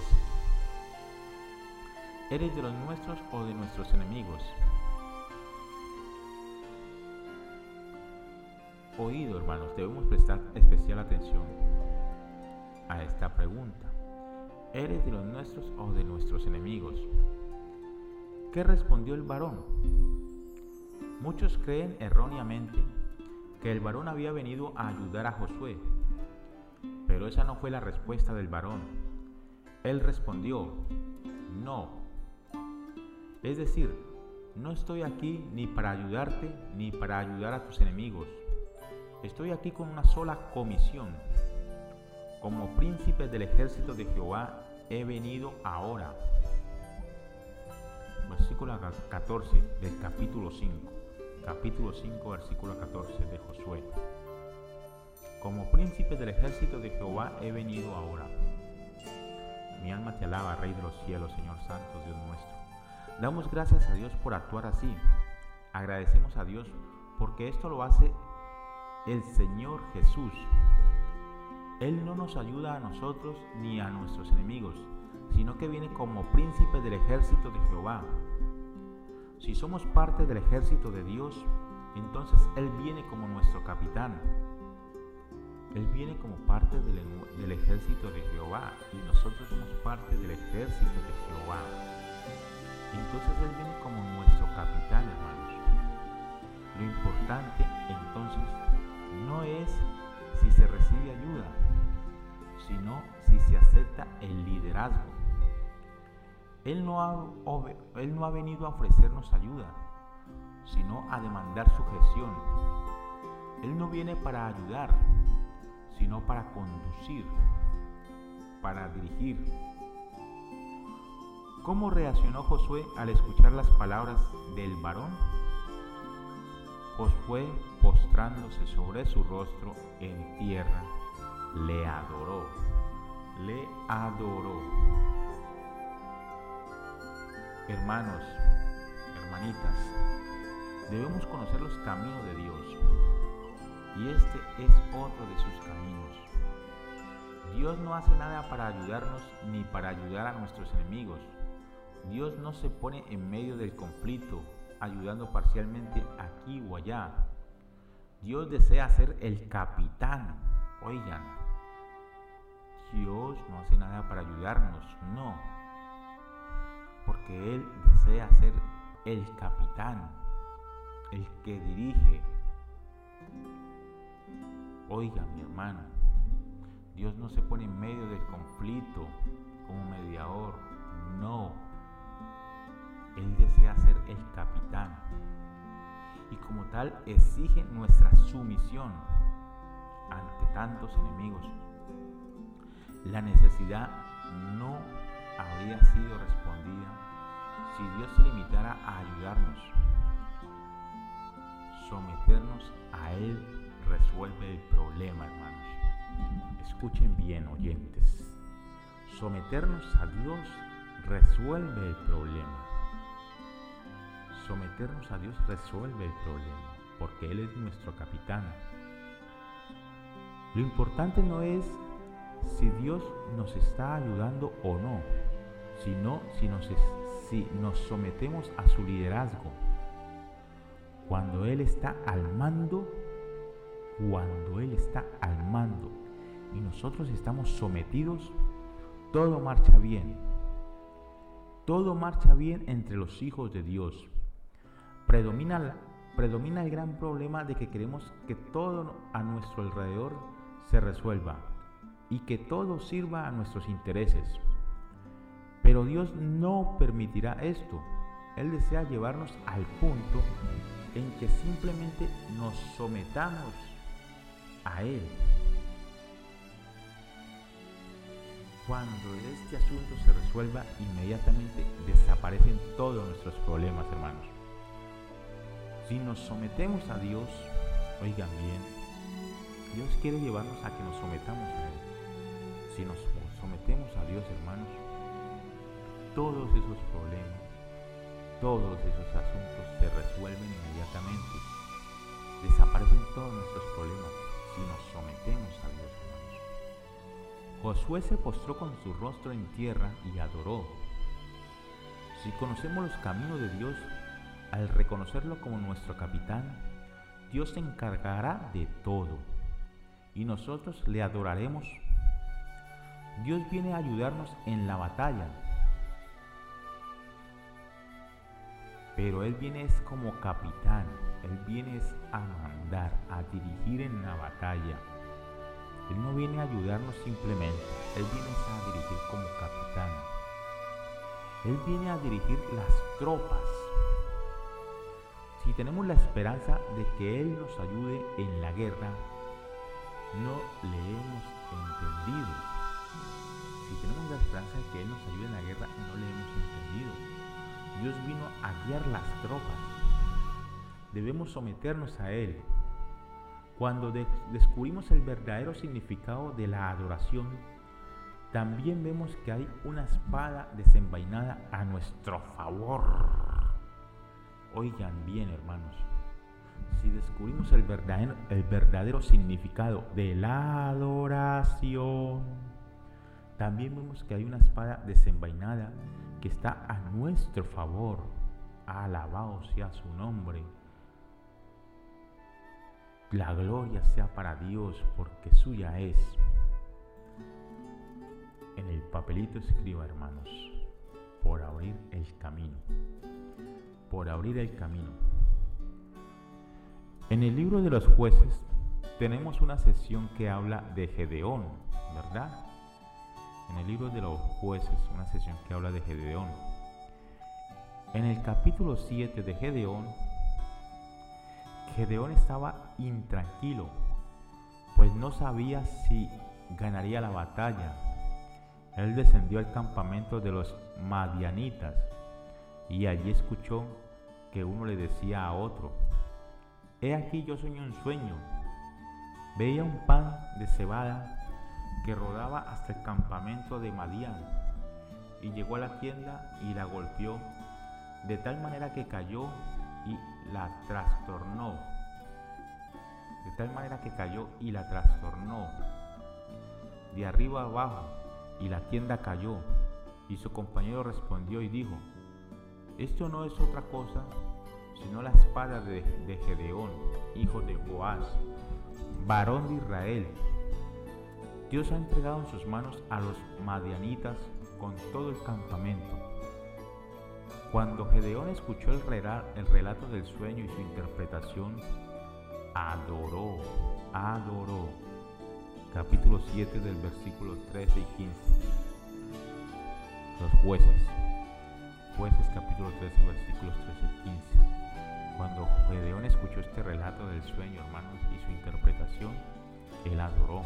¿Eres de los nuestros o de nuestros enemigos? Oído, hermanos, debemos prestar especial atención a esta pregunta. ¿Eres de los nuestros o de nuestros enemigos? ¿Qué respondió el varón? Muchos creen erróneamente que el varón había venido a ayudar a Josué, pero esa no fue la respuesta del varón. Él respondió: no. Es decir, no estoy aquí ni para ayudarte ni para ayudar a tus enemigos. Estoy aquí con una sola comisión. Como príncipe del ejército de Jehová he venido ahora. Versículo 14 del capítulo 5. Capítulo 5, versículo 14 de Josué. Como príncipe del ejército de Jehová he venido ahora. Mi alma te alaba, Rey de los cielos, Señor santo, Dios nuestro. Damos gracias a Dios por actuar así. Agradecemos a Dios porque esto lo hace el Señor Jesús. Él no nos ayuda a nosotros ni a nuestros enemigos, sino que viene como príncipe del ejército de Jehová. Si somos parte del ejército de Dios, entonces Él viene como nuestro capitán. Él viene como parte del ejército de Jehová y nosotros somos parte del ejército de Jehová. Entonces Él viene como nuestro capitán, hermanos. Lo importante entonces no es si se recibe ayuda, sino si se acepta el liderazgo. Él no ha venido a ofrecernos ayuda, sino a demandar sujeción. Él no viene para ayudar, sino para conducir, para dirigir. ¿Cómo reaccionó Josué al escuchar las palabras del varón? Josué, postrándose sobre su rostro en tierra, le adoró. Le adoró. Hermanos, hermanitas, debemos conocer los caminos de Dios. Y este es otro de sus caminos. Dios no hace nada para ayudarnos ni para ayudar a nuestros enemigos. Dios no se pone en medio del conflicto, ayudando parcialmente aquí o allá. Dios desea ser el capitán. Oigan, Dios no hace nada para ayudarnos, no. Porque Él desea ser el capitán, el que dirige. Oiga, mi hermano, Dios no se pone en medio del conflicto como mediador, no. Él desea ser el capitán y como tal exige nuestra sumisión ante tantos enemigos. La necesidad no habría sido respondida si Dios se limitara a ayudarnos. Someternos a Él resuelve el problema, hermanos. Escuchen bien, oyentes. Someternos a Dios resuelve el problema. Someternos a Dios resuelve el problema, porque Él es nuestro capitán. Lo importante no es si Dios nos está ayudando o no, sino si nos sometemos a su liderazgo. Cuando Él está al mando, y nosotros estamos sometidos, todo marcha bien. Todo marcha bien entre los hijos de Dios. Predomina el gran problema de que queremos que todo a nuestro alrededor se resuelva y que todo sirva a nuestros intereses. Pero Dios no permitirá esto. Él desea llevarnos al punto en que simplemente nos sometamos a Él. Cuando este asunto se resuelva, inmediatamente desaparecen todos nuestros problemas, hermanos. Si nos sometemos a Dios, oigan bien, Dios quiere llevarnos a que nos sometamos a Él. Si nos sometemos a Dios, hermanos, todos esos problemas, todos esos asuntos se resuelven inmediatamente. Desaparecen todos nuestros problemas si nos sometemos a Dios, hermanos. Josué se postró con su rostro en tierra y adoró. Si conocemos los caminos de Dios, al reconocerlo como nuestro capitán, Dios se encargará de todo y nosotros le adoraremos. Dios viene a ayudarnos en la batalla, pero Él viene es como capitán. Él viene es a mandar, a dirigir en la batalla. Él no viene a ayudarnos simplemente, Él viene a dirigir como capitán. Él viene a dirigir las tropas. Si tenemos la esperanza de que Él nos ayude en la guerra, no le hemos entendido. Si tenemos la esperanza de que Él nos ayude en la guerra, no le hemos entendido. Dios vino a guiar las tropas. Debemos someternos a Él. Cuando descubrimos el verdadero significado de la adoración, también vemos que hay una espada desenvainada a nuestro favor. Oigan bien, hermanos, si descubrimos el verdadero significado de la adoración, también vemos que hay una espada desenvainada que está a nuestro favor. Alabado sea su nombre. La gloria sea para Dios, porque suya es. En el papelito escriba, hermanos, por abrir el camino. Por abrir el camino. En el libro de los jueces tenemos una sección que habla de Gedeón, ¿verdad? En el libro de los jueces, una sección que habla de Gedeón. En el capítulo 7 de Gedeón estaba intranquilo, pues no sabía si ganaría la batalla. Él descendió al campamento de los madianitas y allí escuchó que uno le decía a otro: «He aquí, yo soñé un sueño. Veía un pan de cebada que rodaba hasta el campamento de Madián, y llegó a la tienda y la golpeó, de tal manera que cayó y la trastornó. De arriba abajo, y la tienda cayó». Y su compañero respondió y dijo: «Esto no es otra cosa sino la espada de Gedeón, hijo de Joás, varón de Israel. Dios ha entregado en sus manos a los madianitas con todo el campamento». Cuando Gedeón escuchó el relato del sueño y su interpretación, adoró. Capítulo 7 del versículo 13 y 15. Los jueces capítulo 13, versículos 13 y 15. Cuando Gedeón escuchó este relato del sueño, hermanos, y su interpretación, él adoró.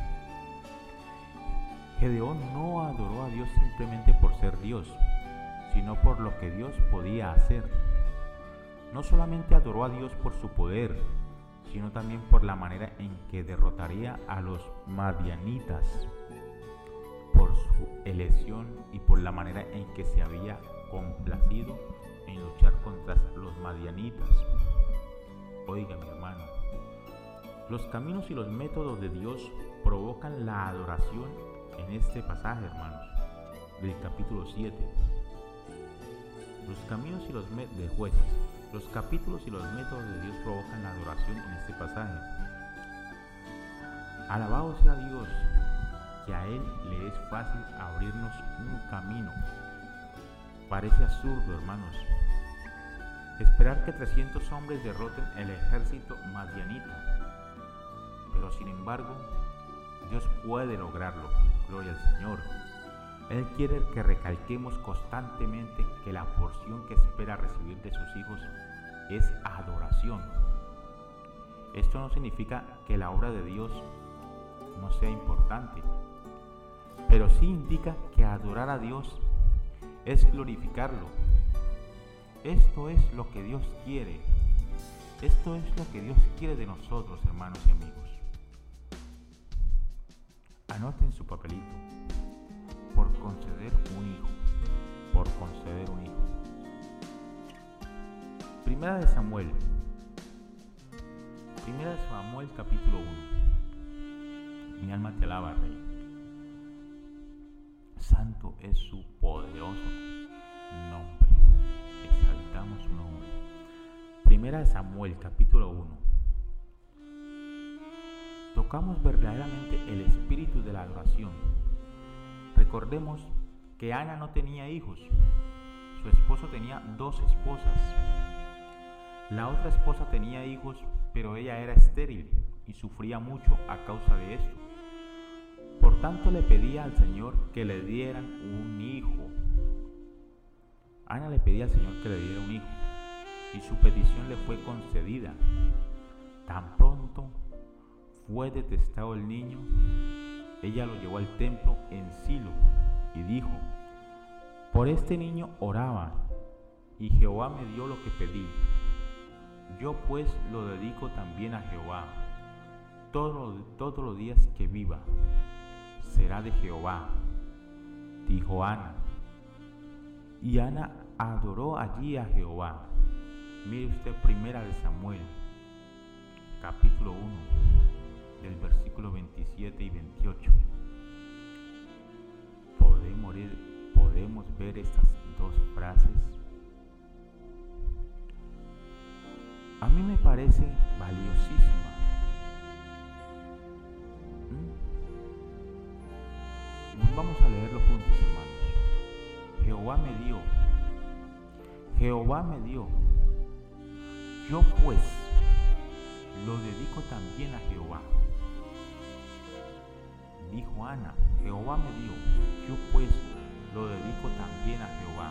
Gedeón no adoró a Dios simplemente por ser Dios, sino por lo que Dios podía hacer. No solamente adoró a Dios por su poder, sino también por la manera en que derrotaría a los madianitas, por su elección y por la manera en que se había complacido en luchar contra los madianitas. Oiga, mi hermano, los caminos y los métodos de Dios provocan la adoración en este pasaje, hermanos, del capítulo 7. Los caminos y los de jueces. Los capítulos y los métodos de Dios provocan la adoración en este pasaje. Alabado sea Dios, que a Él le es fácil abrirnos un camino. Parece absurdo, hermanos, esperar que 300 hombres derroten el ejército madianita, pero sin embargo, Dios puede lograrlo. Gloria al Señor. Él quiere que recalquemos constantemente que la porción que espera recibir de sus hijos es adoración. Esto no significa que la obra de Dios no sea importante, pero sí indica que adorar a Dios es glorificarlo. Esto es lo que Dios quiere. Esto es lo que Dios quiere de nosotros, hermanos y amigos. Anoten su papelito. Por conceder un hijo. Primera de Samuel capítulo 1. Mi alma te alaba, Rey. Santo es su poderoso nombre. Exaltamos su nombre. Primera de Samuel capítulo 1. Tocamos verdaderamente el espíritu de la adoración. Recordemos que Ana no tenía hijos. Su esposo tenía 2 esposas. La otra esposa tenía hijos, pero ella era estéril y sufría mucho a causa de esto. Por tanto, le pedía al Señor que le dieran un hijo. Ana le pedía al Señor que le diera un hijo, y su petición le fue concedida. Tan pronto fue detestado el niño, ella lo llevó al templo en Silo y dijo: «Por este niño oraba, y Jehová me dio lo que pedí. Yo pues lo dedico también a Jehová. Todos los días que viva será de Jehová», dijo Ana. Y Ana adoró allí a Jehová. Mire usted Primera de Samuel, capítulo 1, del versículo 27 y 28. Podemos ver estas 2 frases. A mí me parece valiosísima Jehová me dio, Jehová me dio. Yo pues lo dedico también a Jehová. Dijo Ana, Jehová me dio, yo pues lo dedico también a Jehová.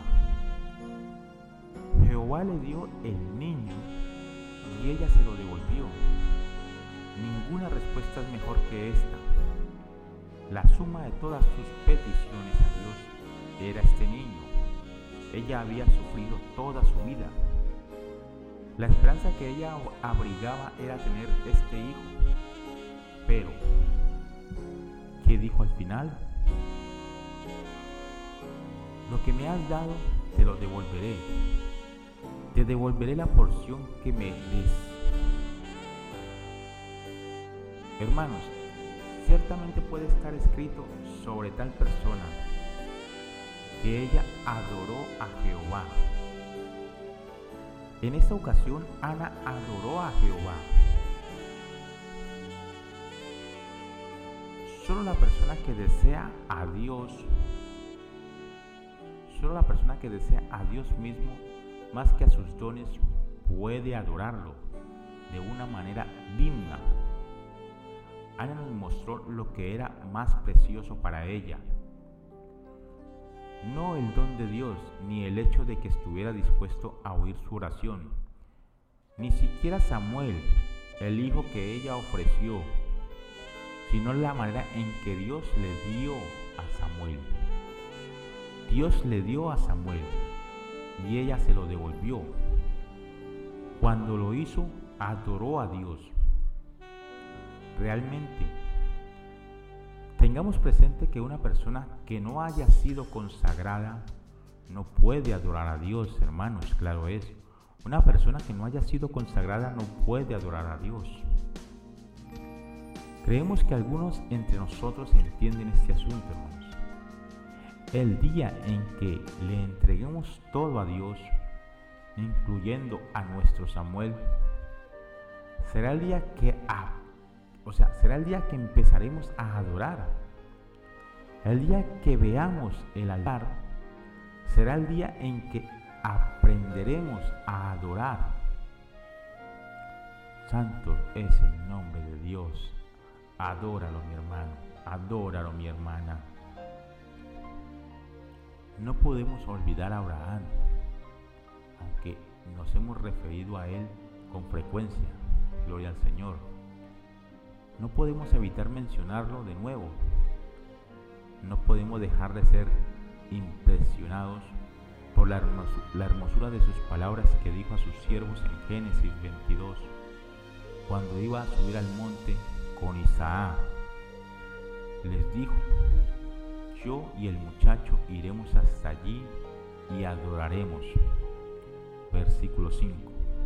Jehová le dio el niño y ella se lo devolvió. Ninguna respuesta es mejor que esta. La suma de todas sus peticiones a Dios era este niño. Ella había sufrido toda su vida. La esperanza que ella abrigaba era tener este hijo. Pero, ¿qué dijo al final? Lo que me has dado, te lo devolveré. Te devolveré la porción que me des. Hermanos, ciertamente puede estar escrito sobre tal persona que ella adoró a Jehová. En esta ocasión, Ana adoró a Jehová. Solo la persona que desea a Dios, solo la persona que desea a Dios mismo más que a sus dones puede adorarlo de una manera digna. Ana nos mostró lo que era más precioso para ella. No el don de Dios, ni el hecho de que estuviera dispuesto a oír su oración, ni siquiera Samuel, el hijo que ella ofreció, sino la manera en que Dios le dio a Samuel. Dios le dio a Samuel y ella se lo devolvió. Cuando lo hizo, adoró a Dios. Realmente, tengamos presente que una persona que no haya sido consagrada no puede adorar a Dios, hermanos, claro es. Una persona que no haya sido consagrada no puede adorar a Dios. Creemos que algunos entre nosotros entienden este asunto, hermanos. El día en que le entreguemos todo a Dios, incluyendo a nuestro Samuel, será el día que empezaremos a adorar. El día que veamos el altar, será el día en que aprenderemos a adorar. Santo es el nombre de Dios. Adóralo, mi hermano. Adóralo, mi hermana. No podemos olvidar a Abraham, aunque nos hemos referido a él con frecuencia. Gloria al Señor. No podemos evitar mencionarlo de nuevo. No podemos dejar de ser impresionados por la hermosura de sus palabras que dijo a sus siervos en Génesis 22, cuando iba a subir al monte con Isaac. Les dijo, yo y el muchacho iremos hasta allí y adoraremos. Versículo 5.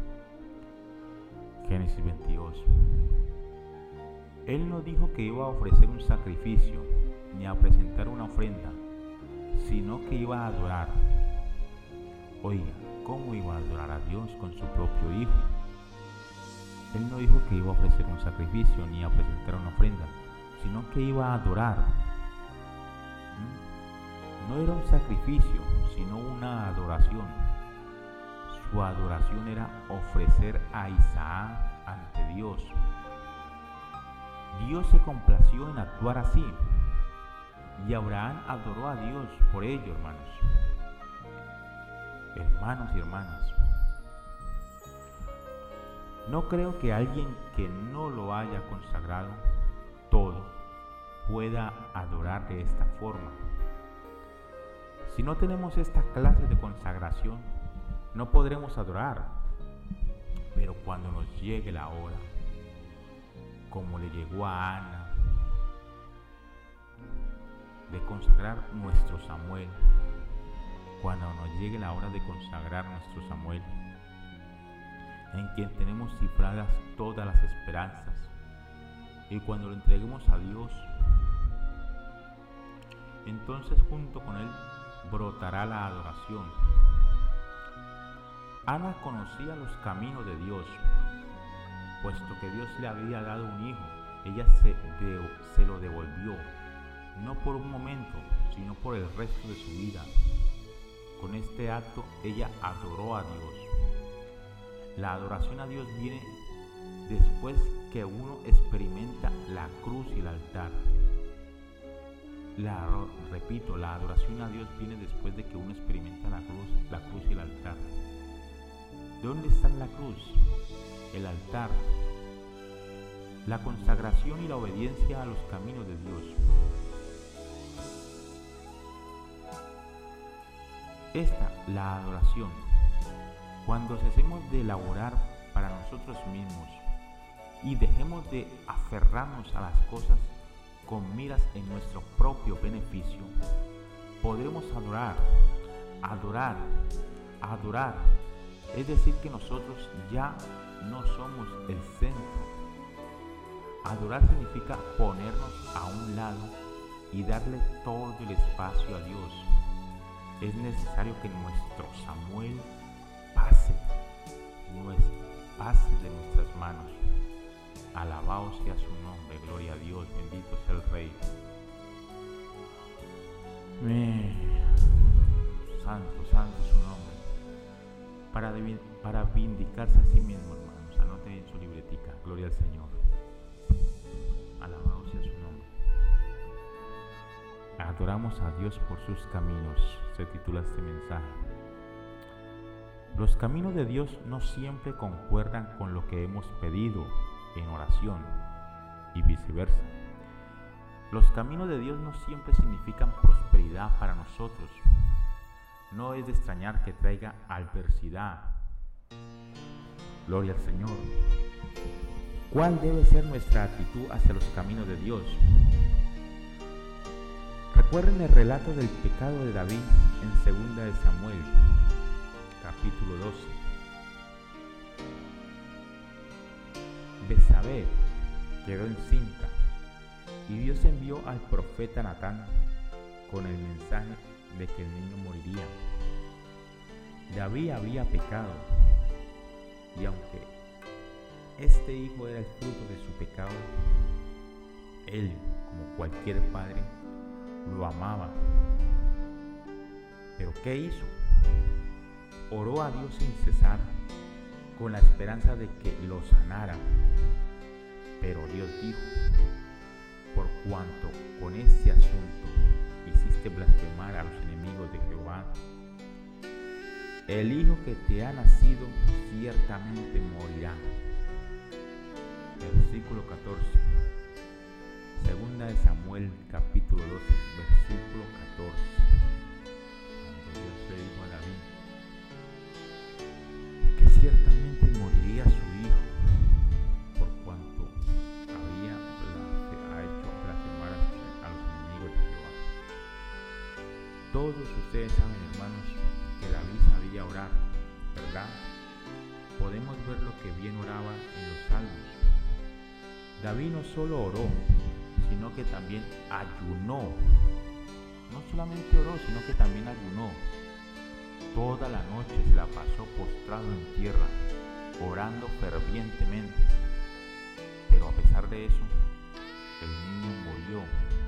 Génesis 22. Él no dijo que iba a ofrecer un sacrificio ni a presentar una ofrenda, sino que iba a adorar. Oiga, ¿cómo iba a adorar a Dios con su propio hijo? Él no dijo que iba a ofrecer un sacrificio ni a presentar una ofrenda, sino que iba a adorar. No era un sacrificio, sino una adoración. Su adoración era ofrecer a Isaac ante Dios. Dios se complació en actuar así, y Abraham adoró a Dios por ello, hermanos. Hermanos y hermanas, no creo que alguien que no lo haya consagrado todo pueda adorar de esta forma. Si no tenemos esta clase de consagración, no podremos adorar. Pero cuando nos llegue la hora, como le llegó a Ana, de consagrar nuestro Samuel, cuando nos llegue la hora de consagrar nuestro Samuel, en quien tenemos cifradas todas las esperanzas, y cuando lo entreguemos a Dios, entonces junto con él brotará la adoración. Ana conocía los caminos de Dios, puesto que Dios le había dado un hijo. Ella se lo devolvió, no por un momento, sino por el resto de su vida. Con este acto ella adoró a Dios. La adoración a Dios viene después que uno experimenta la cruz y el altar. Repito, la adoración a Dios viene después de que uno experimenta la cruz y el altar. ¿Dónde está la cruz? El altar. La consagración y la obediencia a los caminos de Dios. La adoración. Cuando cesemos de elaborar para nosotros mismos y dejemos de aferrarnos a las cosas con miras en nuestro propio beneficio, podremos adorar. Es decir, que nosotros ya no somos el centro. Adorar significa ponernos a un lado y darle todo el espacio a Dios. Es necesario que nuestro Samuel pase de nuestras manos. Alabado sea su nombre, gloria a Dios, bendito sea el Rey. Santo su nombre. Para vindicarse a sí mismo, hermanos, anoten en su libretica, gloria al Señor. Alabado sea su nombre. Adoramos a Dios por sus caminos, se titula este mensaje. Los caminos de Dios no siempre concuerdan con lo que hemos pedido en oración y viceversa. Los caminos de Dios no siempre significan prosperidad para nosotros. No es de extrañar que traiga adversidad. Gloria al Señor. ¿Cuál debe ser nuestra actitud hacia los caminos de Dios? Recuerden el relato del pecado de David en 2 de Samuel, capítulo 12. Betsabé quedó encinta y Dios envió al profeta Natán con el mensaje de que el niño moriría. David había pecado y aunque este hijo era el fruto de su pecado, él, como cualquier padre, lo amaba. ¿Pero qué hizo? Oró a Dios sin cesar, con la esperanza de que lo sanara. Pero Dios dijo: por cuanto con este asunto hiciste blasfemar a los enemigos de Jehová, el hijo que te ha nacido ciertamente morirá. Versículo 14. Segunda de Samuel, capítulo 12, versículo 14. Cuando Dios le dijo a David que ciertamente moriría su hijo por cuanto había hecho blasfemar a los enemigos de Jehová. Todos ustedes saben, hermanos, que David sabía orar, ¿verdad? Podemos ver lo que bien oraba en los salmos. David no solo oró, sino que también ayunó. No solamente oró, sino que también ayunó. Toda la noche se la pasó postrado en tierra, orando fervientemente. Pero a pesar de eso, el niño murió.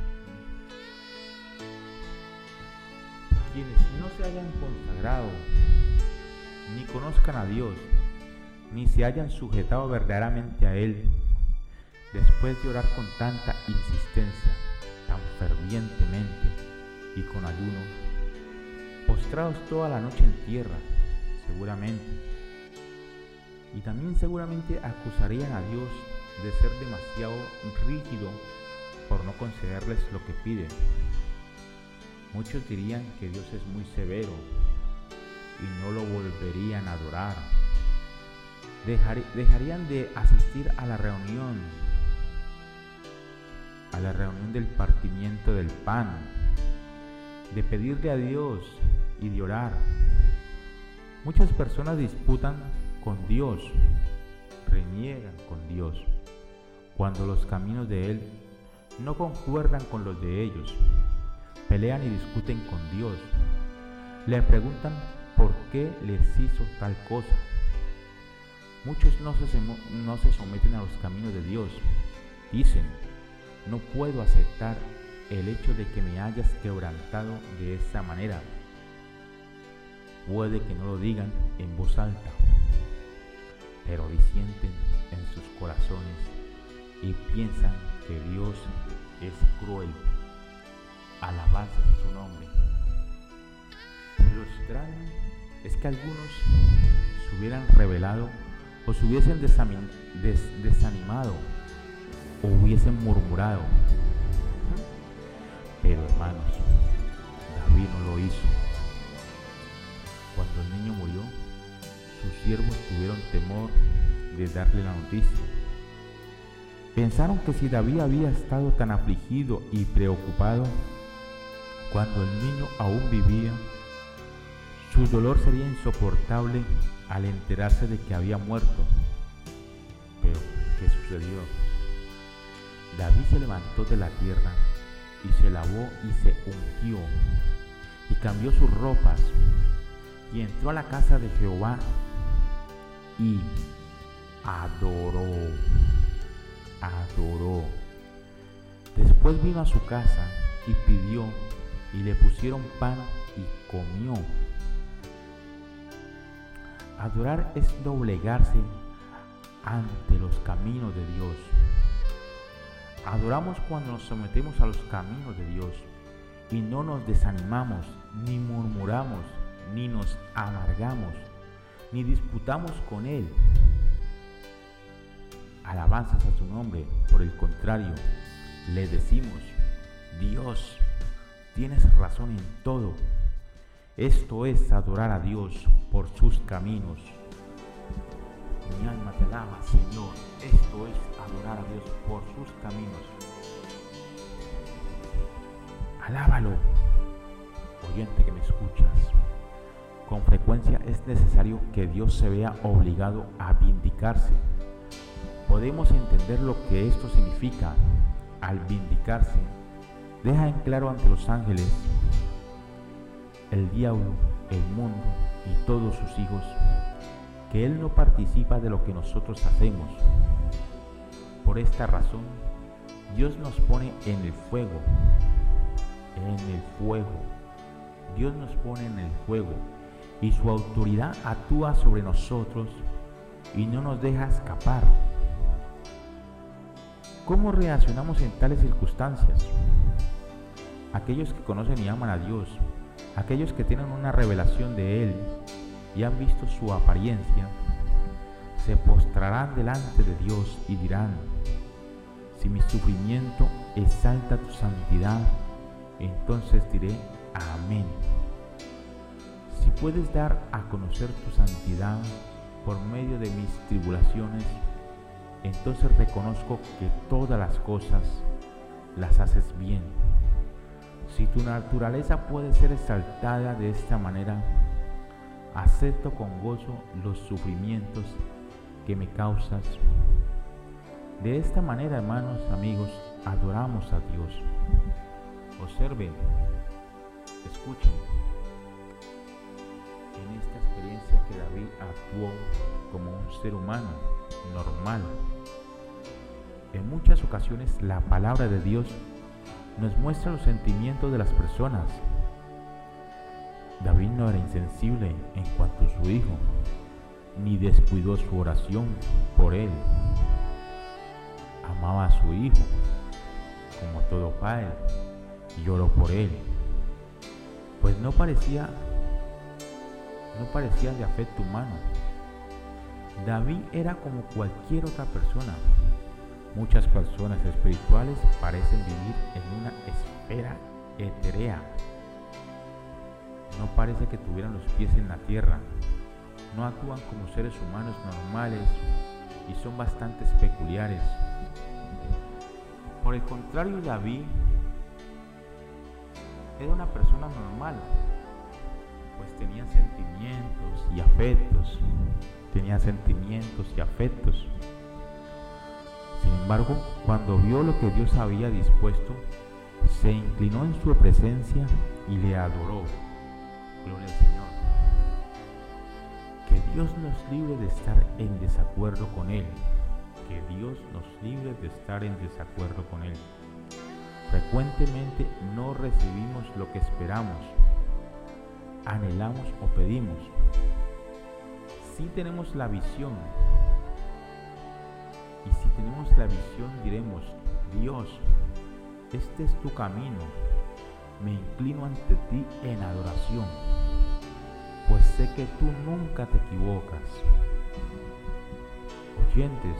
Quienes no se hayan consagrado, ni conozcan a Dios, ni se hayan sujetado verdaderamente a Él, después de orar con tanta insistencia, tan fervientemente y con ayuno, postrados toda la noche en tierra, seguramente, y también seguramente acusarían a Dios de ser demasiado rígido por no concederles lo que piden. Muchos dirían que Dios es muy severo y no lo volverían a adorar. Dejarían de asistir a la reunión del partimiento del pan, de pedirle a Dios y de orar. Muchas personas disputan con Dios, reniegan con Dios, cuando los caminos de Él no concuerdan con los de ellos. Pelean y discuten con Dios. Le preguntan por qué les hizo tal cosa. Muchos no se someten a los caminos de Dios. Dicen: no puedo aceptar el hecho de que me hayas quebrantado de esa manera. puede que no lo digan en voz alta, pero disienten en sus corazones y piensan que Dios es cruel. Alabanzas a su nombre. Lo extraño es que algunos se hubieran rebelado o se hubiesen desanimado o hubiesen murmurado. Pero hermanos, David no lo hizo. Cuando el niño murió, sus siervos tuvieron temor de darle la noticia. Pensaron que si David había estado tan afligido y preocupado cuando el niño aún vivía, su dolor sería insoportable al enterarse de que había muerto. Pero, ¿qué sucedió? David se levantó de la tierra y se lavó y se ungió y cambió sus ropas y entró a la casa de Jehová y adoró. Después vino a su casa y pidió y le pusieron pan y comió. Adorar es doblegarse ante los caminos de Dios. Adoramos cuando nos sometemos a los caminos de Dios y no nos desanimamos, ni murmuramos, ni nos amargamos, ni disputamos con Él. Alabanzas a su nombre. Por el contrario, le decimos: Dios, tienes razón en todo. Esto es adorar a Dios por sus caminos. Mi alma te alaba, Señor. Esto es adorar a Dios por sus caminos. Alábalo, oyente que me escuchas. Con frecuencia es necesario que Dios se vea obligado a vindicarse. Podemos entender lo que esto significa. Al vindicarse, deja en claro ante los ángeles, el diablo, el mundo y todos sus hijos que Él no participa de lo que nosotros hacemos. Por esta razón, Dios nos pone en el fuego. Dios nos pone en el fuego y su autoridad actúa sobre nosotros y no nos deja escapar. ¿Cómo reaccionamos en tales circunstancias? Aquellos que conocen y aman a Dios, aquellos que tienen una revelación de Él y han visto su apariencia, se postrarán delante de Dios y dirán: si mi sufrimiento exalta tu santidad, entonces diré amén. Si puedes dar a conocer tu santidad por medio de mis tribulaciones, entonces reconozco que todas las cosas las haces bien. Si tu naturaleza puede ser exaltada de esta manera, acepto con gozo los sufrimientos que me causas. De esta manera, hermanos, amigos, adoramos a Dios. Observen, escuchen. En esta experiencia que David actuó como un ser humano normal. En muchas ocasiones la palabra de Dios nos muestra los sentimientos de las personas. David no era insensible en cuanto a su hijo, ni descuidó su oración por él. Amaba a su hijo, como todo padre, y lloró por él, pues no parecía de afecto humano. David era como cualquier otra persona. Muchas personas espirituales parecen vivir en una esfera etérea. No parece que tuvieran los pies en la tierra. No actúan como seres humanos normales y son bastante peculiares. Por el contrario, David era una persona normal, pues tenía sentimientos y afectos. Sin embargo, cuando vio lo que Dios había dispuesto, se inclinó en su presencia y le adoró. Gloria al Señor. Que Dios nos libre de estar en desacuerdo con Él. Frecuentemente no recibimos lo que esperamos. anhelamos o pedimos. Si tenemos la visión, y si tenemos la visión diremos: Dios, este es tu camino, me inclino ante ti en adoración, pues sé que tú nunca te equivocas. Oyentes,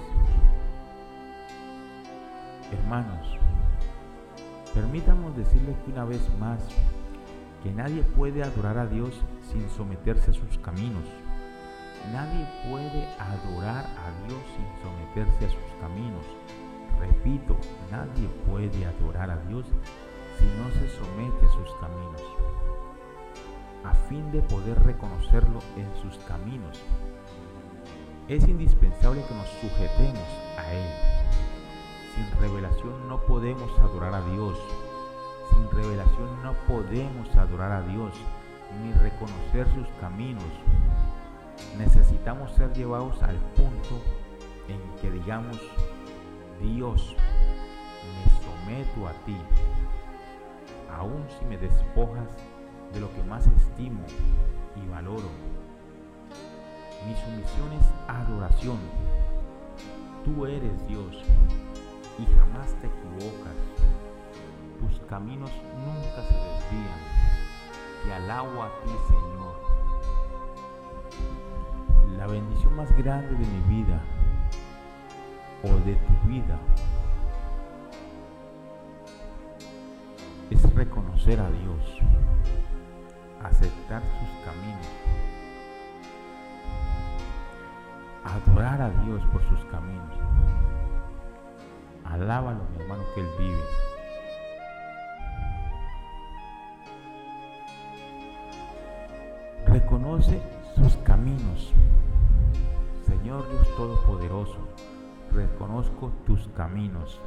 hermanos, permítanos decirles que una vez más, que nadie puede adorar a Dios sin someterse a sus caminos. Nadie puede adorar a Dios sin someterse a sus caminos. Repito, nadie puede adorar a Dios si no se somete a sus caminos, a fin de poder reconocerlo en sus caminos. Es indispensable que nos sujetemos a Él. Sin revelación no podemos adorar a Dios. Sin revelación no podemos adorar a Dios ni reconocer sus caminos. Necesitamos ser llevados al punto en que digamos: Dios, me someto a ti, aun si me despojas de lo que más estimo y valoro. Mi sumisión es adoración. Tú eres Dios y jamás te equivocas. Tus caminos nunca se desvían. Te alabo a ti, Señor. La bendición más grande de mi vida o de tu vida es reconocer a Dios, aceptar sus caminos, adorar a Dios por sus caminos. Alábalo, mi hermano, que Él vive. Reconoce sus caminos. Señor Dios Todopoderoso, reconozco tus caminos.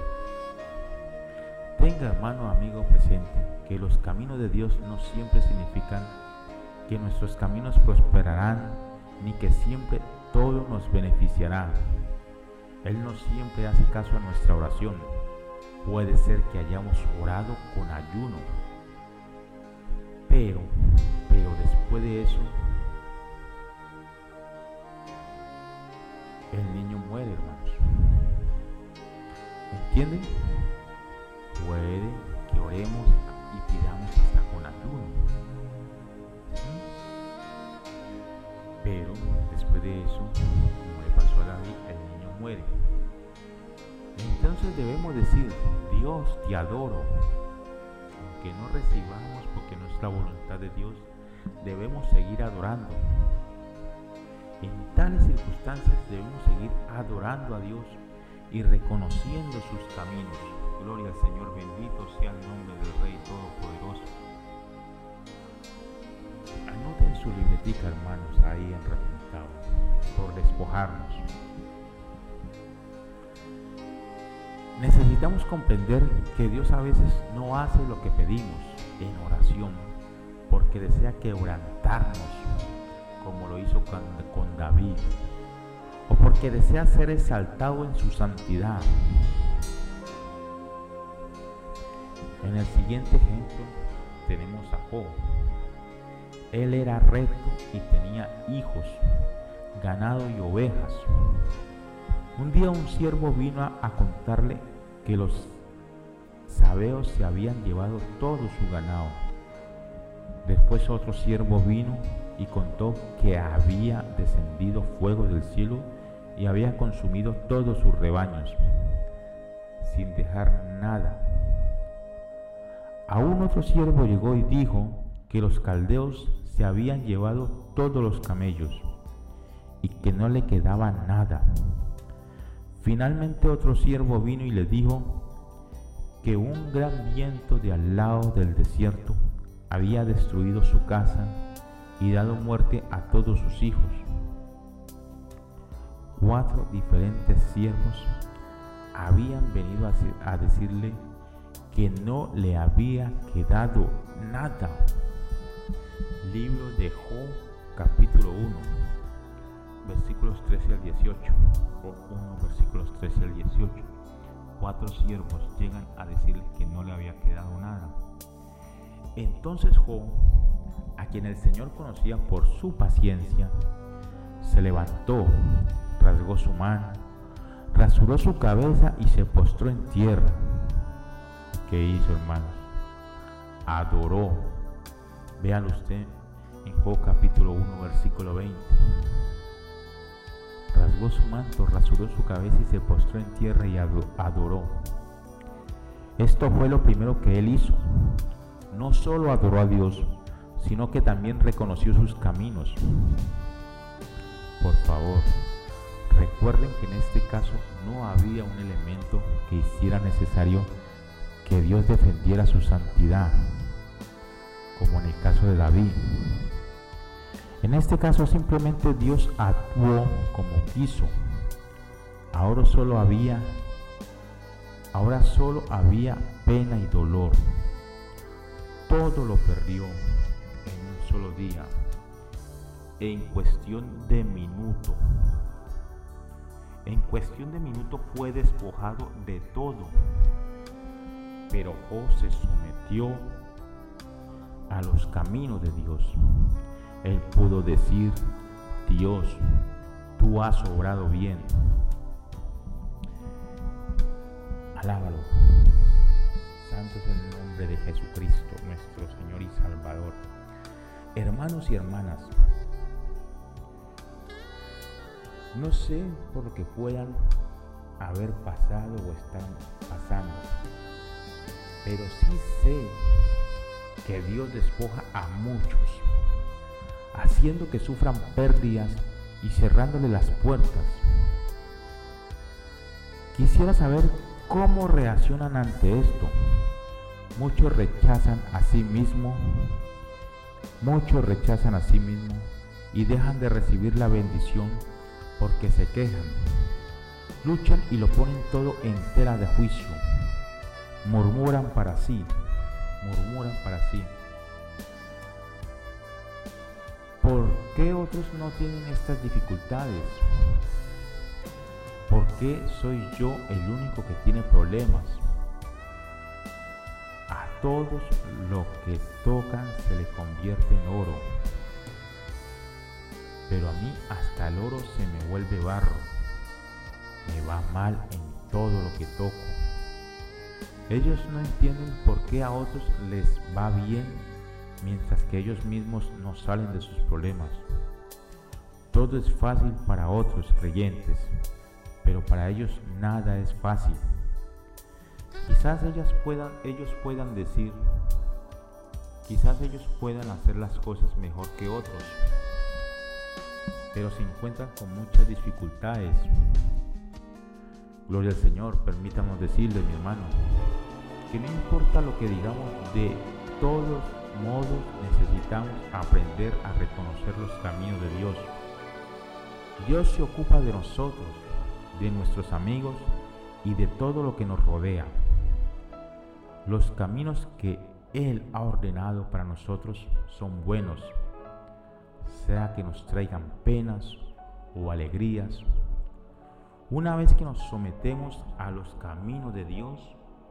Tenga, hermano, amigo presente, que los caminos de Dios no siempre significan que nuestros caminos prosperarán, ni que siempre todo nos beneficiará. Él no siempre hace caso a nuestra oración. Puede ser que hayamos orado con ayuno, pero después de eso, el niño muere, hermanos. ¿Entienden? Puede que oremos y pidamos hasta con ayuno, pero después de eso, como le pasó a David, el niño muere. Entonces debemos decir: Dios, te adoro. Aunque no recibamos, porque no es la voluntad de Dios, debemos seguir adorando. En tales circunstancias debemos seguir adorando a Dios y reconociendo sus caminos. Gloria al Señor, bendito sea el nombre del Rey Todopoderoso. Anoten su libretica, hermanos, ahí en repuntado, por despojarnos. Necesitamos comprender que Dios a veces no hace lo que pedimos en oración porque desea quebrantarnos, como lo hizo con David, o porque desea ser exaltado en su santidad. En el siguiente ejemplo tenemos a Job. Él era recto y tenía hijos, ganado y ovejas. Un día un siervo vino a contarle que los sabeos se habían llevado todo su ganado. Después otro siervo vino y contó que había descendido fuego del cielo y había consumido todos sus rebaños, sin dejar nada. Aún otro siervo llegó y dijo que los caldeos se habían llevado todos los camellos y que no le quedaba nada. Finalmente otro siervo vino y le dijo que un gran viento de al lado del desierto había destruido su casa y dado muerte a todos sus hijos. 4 diferentes siervos habían venido a decirle que no le había quedado nada. Libro de Job, capítulo 1, versículos 13 al 18. Job 1, versículos 13 al 18. 4 siervos llegan a decirle que no le había quedado nada. Entonces Job a quien el Señor conocía por su paciencia, se levantó, rasgó su mano, rasuró su cabeza y se postró en tierra. ¿Qué hizo, hermanos? Adoró. Véalo usted en Job capítulo 1, versículo 20. Rasgó su manto, rasuró su cabeza y se postró en tierra y adoró. Esto fue lo primero que él hizo. No solo adoró a Dios, sino que también reconoció sus caminos. Por favor, recuerden que en este caso no había un elemento que hiciera necesario que Dios defendiera su santidad, como en el caso de David. En este caso simplemente Dios actuó como quiso. Ahora solo había pena y dolor. Todo lo perdió en un solo día, en cuestión de minuto. En cuestión de minuto fue despojado de todo. Pero Job se sometió a los caminos de Dios. Él pudo decir: Dios, tú has obrado bien. Alábalo. Santo es el nombre de Jesucristo, nuestro Señor y Salvador. Hermanos y hermanas, no sé por lo que puedan haber pasado o están pasando, pero sí sé que Dios despoja a muchos, haciendo que sufran pérdidas y cerrándole las puertas. Quisiera saber cómo reaccionan ante esto. Muchos rechazan a sí mismos y dejan de recibir la bendición porque se quejan, luchan y lo ponen todo en tela de juicio. Murmuran para sí. ¿Por qué otros no tienen estas dificultades? ¿Por qué soy yo el único que tiene problemas? A todos lo que tocan se le convierte en oro, pero a mí hasta el oro se me vuelve barro. Me va mal en todo lo que toco. Ellos no entienden por qué a otros les va bien, mientras que ellos mismos no salen de sus problemas. Todo es fácil para otros creyentes, pero para ellos nada es fácil. Quizás ellos puedan decir, quizás ellos puedan hacer las cosas mejor que otros, pero se encuentran con muchas dificultades. Gloria al Señor. Permítanos decirle, mi hermano, que no importa lo que digamos, de todos modos necesitamos aprender a reconocer los caminos de Dios. Dios se ocupa de nosotros, de nuestros amigos y de todo lo que nos rodea. Los caminos que Él ha ordenado para nosotros son buenos, sea que nos traigan penas o alegrías. Una vez que nos sometemos a los caminos de Dios,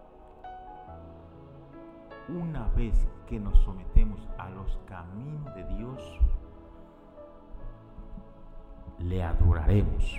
le adoraremos.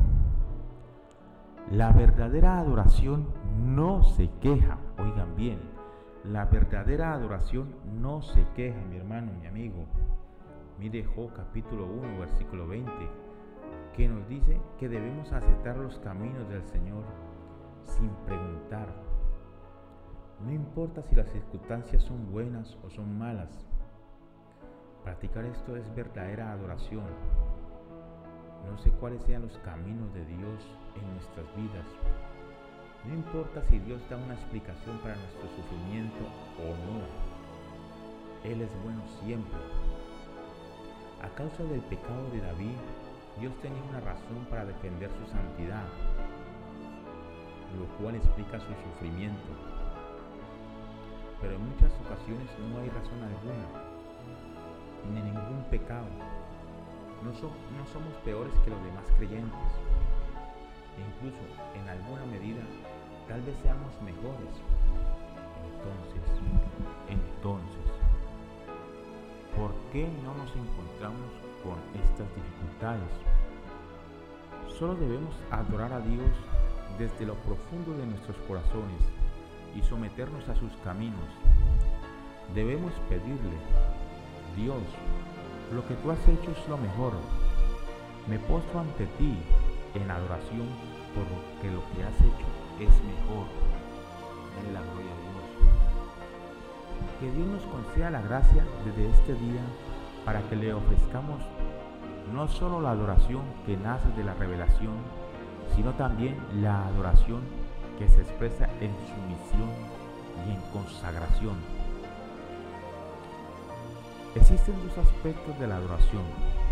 La verdadera adoración no se queja. Oigan bien, la verdadera adoración no se queja, mi hermano, mi amigo. Mire Job capítulo 1, versículo 20, que nos dice que debemos aceptar los caminos del Señor sin preguntar. No importa si las circunstancias son buenas o son malas. Practicar esto es verdadera adoración. No sé cuáles sean los caminos de Dios en nuestras vidas. No importa si Dios da una explicación para nuestro sufrimiento o no. Él es bueno siempre. A causa del pecado de David, Dios tenía una razón para defender su santidad, lo cual explica su sufrimiento. Pero en muchas ocasiones no hay razón alguna, ni ningún pecado. No somos peores que los demás creyentes. E incluso, en alguna medida, tal vez seamos mejores. Entonces, ¿por qué no nos encontramos con estas dificultades? Solo debemos adorar a Dios desde lo profundo de nuestros corazones y someternos a sus caminos. Debemos pedirle: Dios, lo que tú has hecho es lo mejor. Me postro ante ti en adoración porque lo que has hecho es mejor. Dale la gloria a Dios. Que Dios nos conceda la gracia desde este día para que le ofrezcamos no solo la adoración que nace de la revelación, sino también la adoración que se expresa en sumisión y en consagración. Existen dos aspectos de la adoración.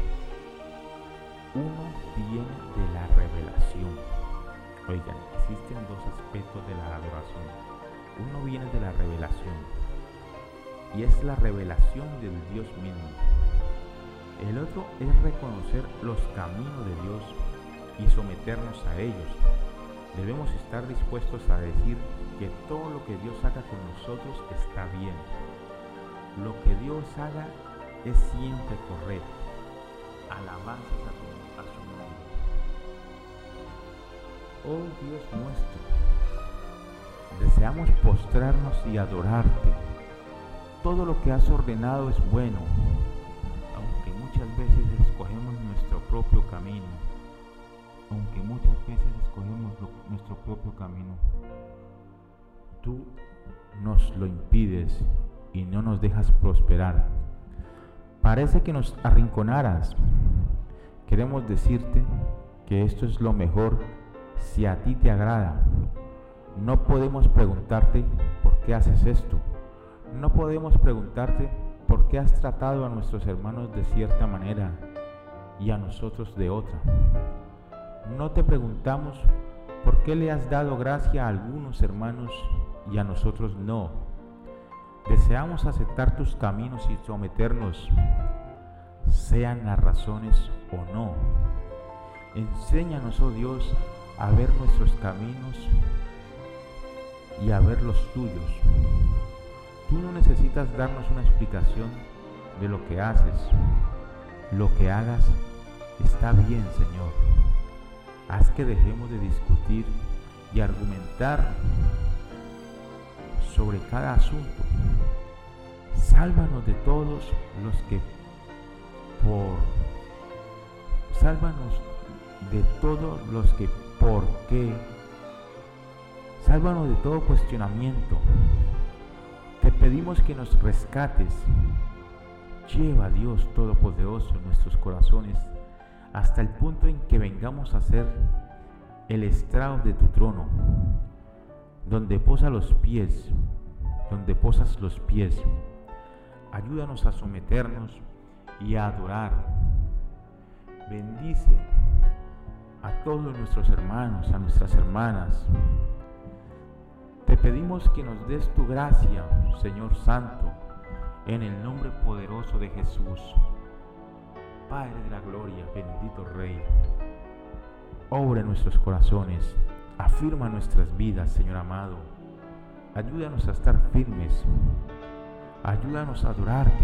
Uno viene de la revelación. Oigan, existen dos aspectos de la adoración. Uno viene de la revelación y es la revelación del Dios mismo. El otro es reconocer los caminos de Dios y someternos a ellos. Debemos estar dispuestos a decir que todo lo que Dios haga con nosotros está bien. Lo que Dios haga es siempre correcto. Alabanzas a su nombre. Oh Dios nuestro, deseamos postrarnos y adorarte. Todo lo que has ordenado es bueno, aunque muchas veces escogemos nuestro propio camino. Tú nos lo impides y no nos dejas prosperar. Parece que nos arrinconaras. Queremos decirte que esto es lo mejor si a ti te agrada. No podemos preguntarte por qué haces esto. No podemos preguntarte por qué has tratado a nuestros hermanos de cierta manera y a nosotros de otra. No te preguntamos por qué le has dado gracia a algunos hermanos y a nosotros no. Deseamos aceptar tus caminos y someternos, sean las razones o no. Enséñanos, oh Dios, a ver nuestros caminos y a ver los tuyos. Tú no necesitas darnos una explicación de lo que haces. Lo que hagas está bien, Señor. Haz que dejemos de discutir y argumentar sobre cada asunto. Sálvanos de todos los que por qué. Sálvanos de todo cuestionamiento. Te pedimos que nos rescates. Lleva a Dios Todopoderoso en nuestros corazones hasta el punto en que vengamos a ser el estrado de tu trono, donde posas los pies. Ayúdanos a someternos y a adorar. Bendice a todos nuestros hermanos, a nuestras hermanas. Te pedimos que nos des tu gracia, Señor Santo, en el nombre poderoso de Jesús. Padre de la gloria, bendito Rey, obra en nuestros corazones, afirma nuestras vidas, Señor amado. Ayúdanos a estar firmes, ayúdanos a adorarte,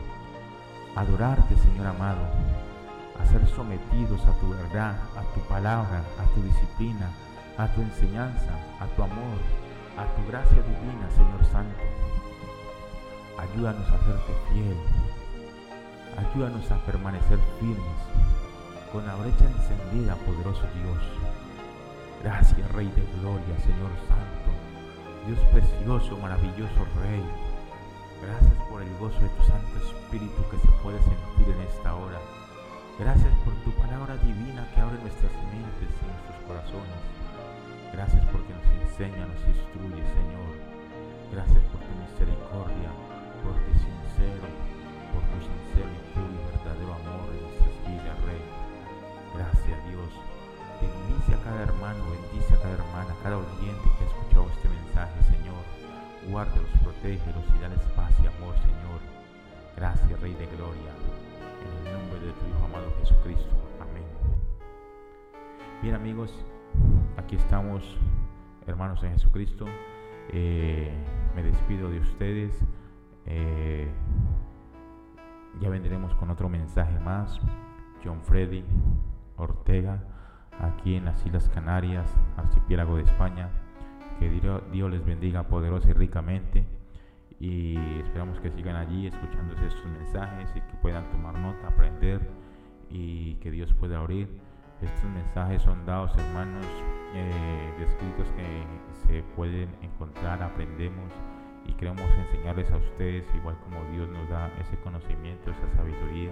Señor amado, a ser sometidos a tu verdad, a tu palabra, a tu disciplina, a tu enseñanza, a tu amor, a tu gracia divina, Señor Santo. Ayúdanos a serte fiel, ayúdanos a permanecer firmes, con la brecha encendida, poderoso Dios. Gracias, Rey de gloria, Señor Santo, Dios precioso, maravilloso Rey. Gracias por el gozo de tu Santo Espíritu que se puede sentir en esta hora. Gracias por tu palabra divina que abre nuestras mentes y nuestros corazones. Gracias porque nos enseña, nos instruye, Señor. Gracias por tu misericordia, por tu sincero y puro y verdadero amor en nuestras vidas, Rey. Gracias, Dios. Bendice a cada hermano, bendice a cada hermana, a cada oyente que ha escuchado este mensaje, Señor. Guárdalos, protégelos y dales paz y amor, Señor. Gracias, Rey de gloria. En el nombre de tu Hijo amado Jesucristo. Amén. Bien, amigos, aquí estamos, hermanos en Jesucristo. Me despido de ustedes. Ya vendremos con otro mensaje más. John Freddy Ortega, aquí en las Islas Canarias, archipiélago de España. Que Dios les bendiga poderosa y ricamente, y esperamos que sigan allí escuchándose estos mensajes y que puedan tomar nota, aprender, y que Dios pueda abrir. Estos mensajes son dados, hermanos, de escritos que se pueden encontrar, aprendemos y queremos enseñarles a ustedes, igual como Dios nos da ese conocimiento, esa sabiduría,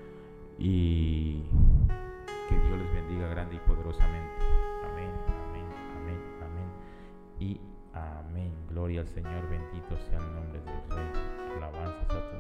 y que Dios les bendiga grande y poderosamente. Amén, amén, amén, amén y amén. Gloria al Señor, bendito sea el nombre del Rey. Alabanzas a tu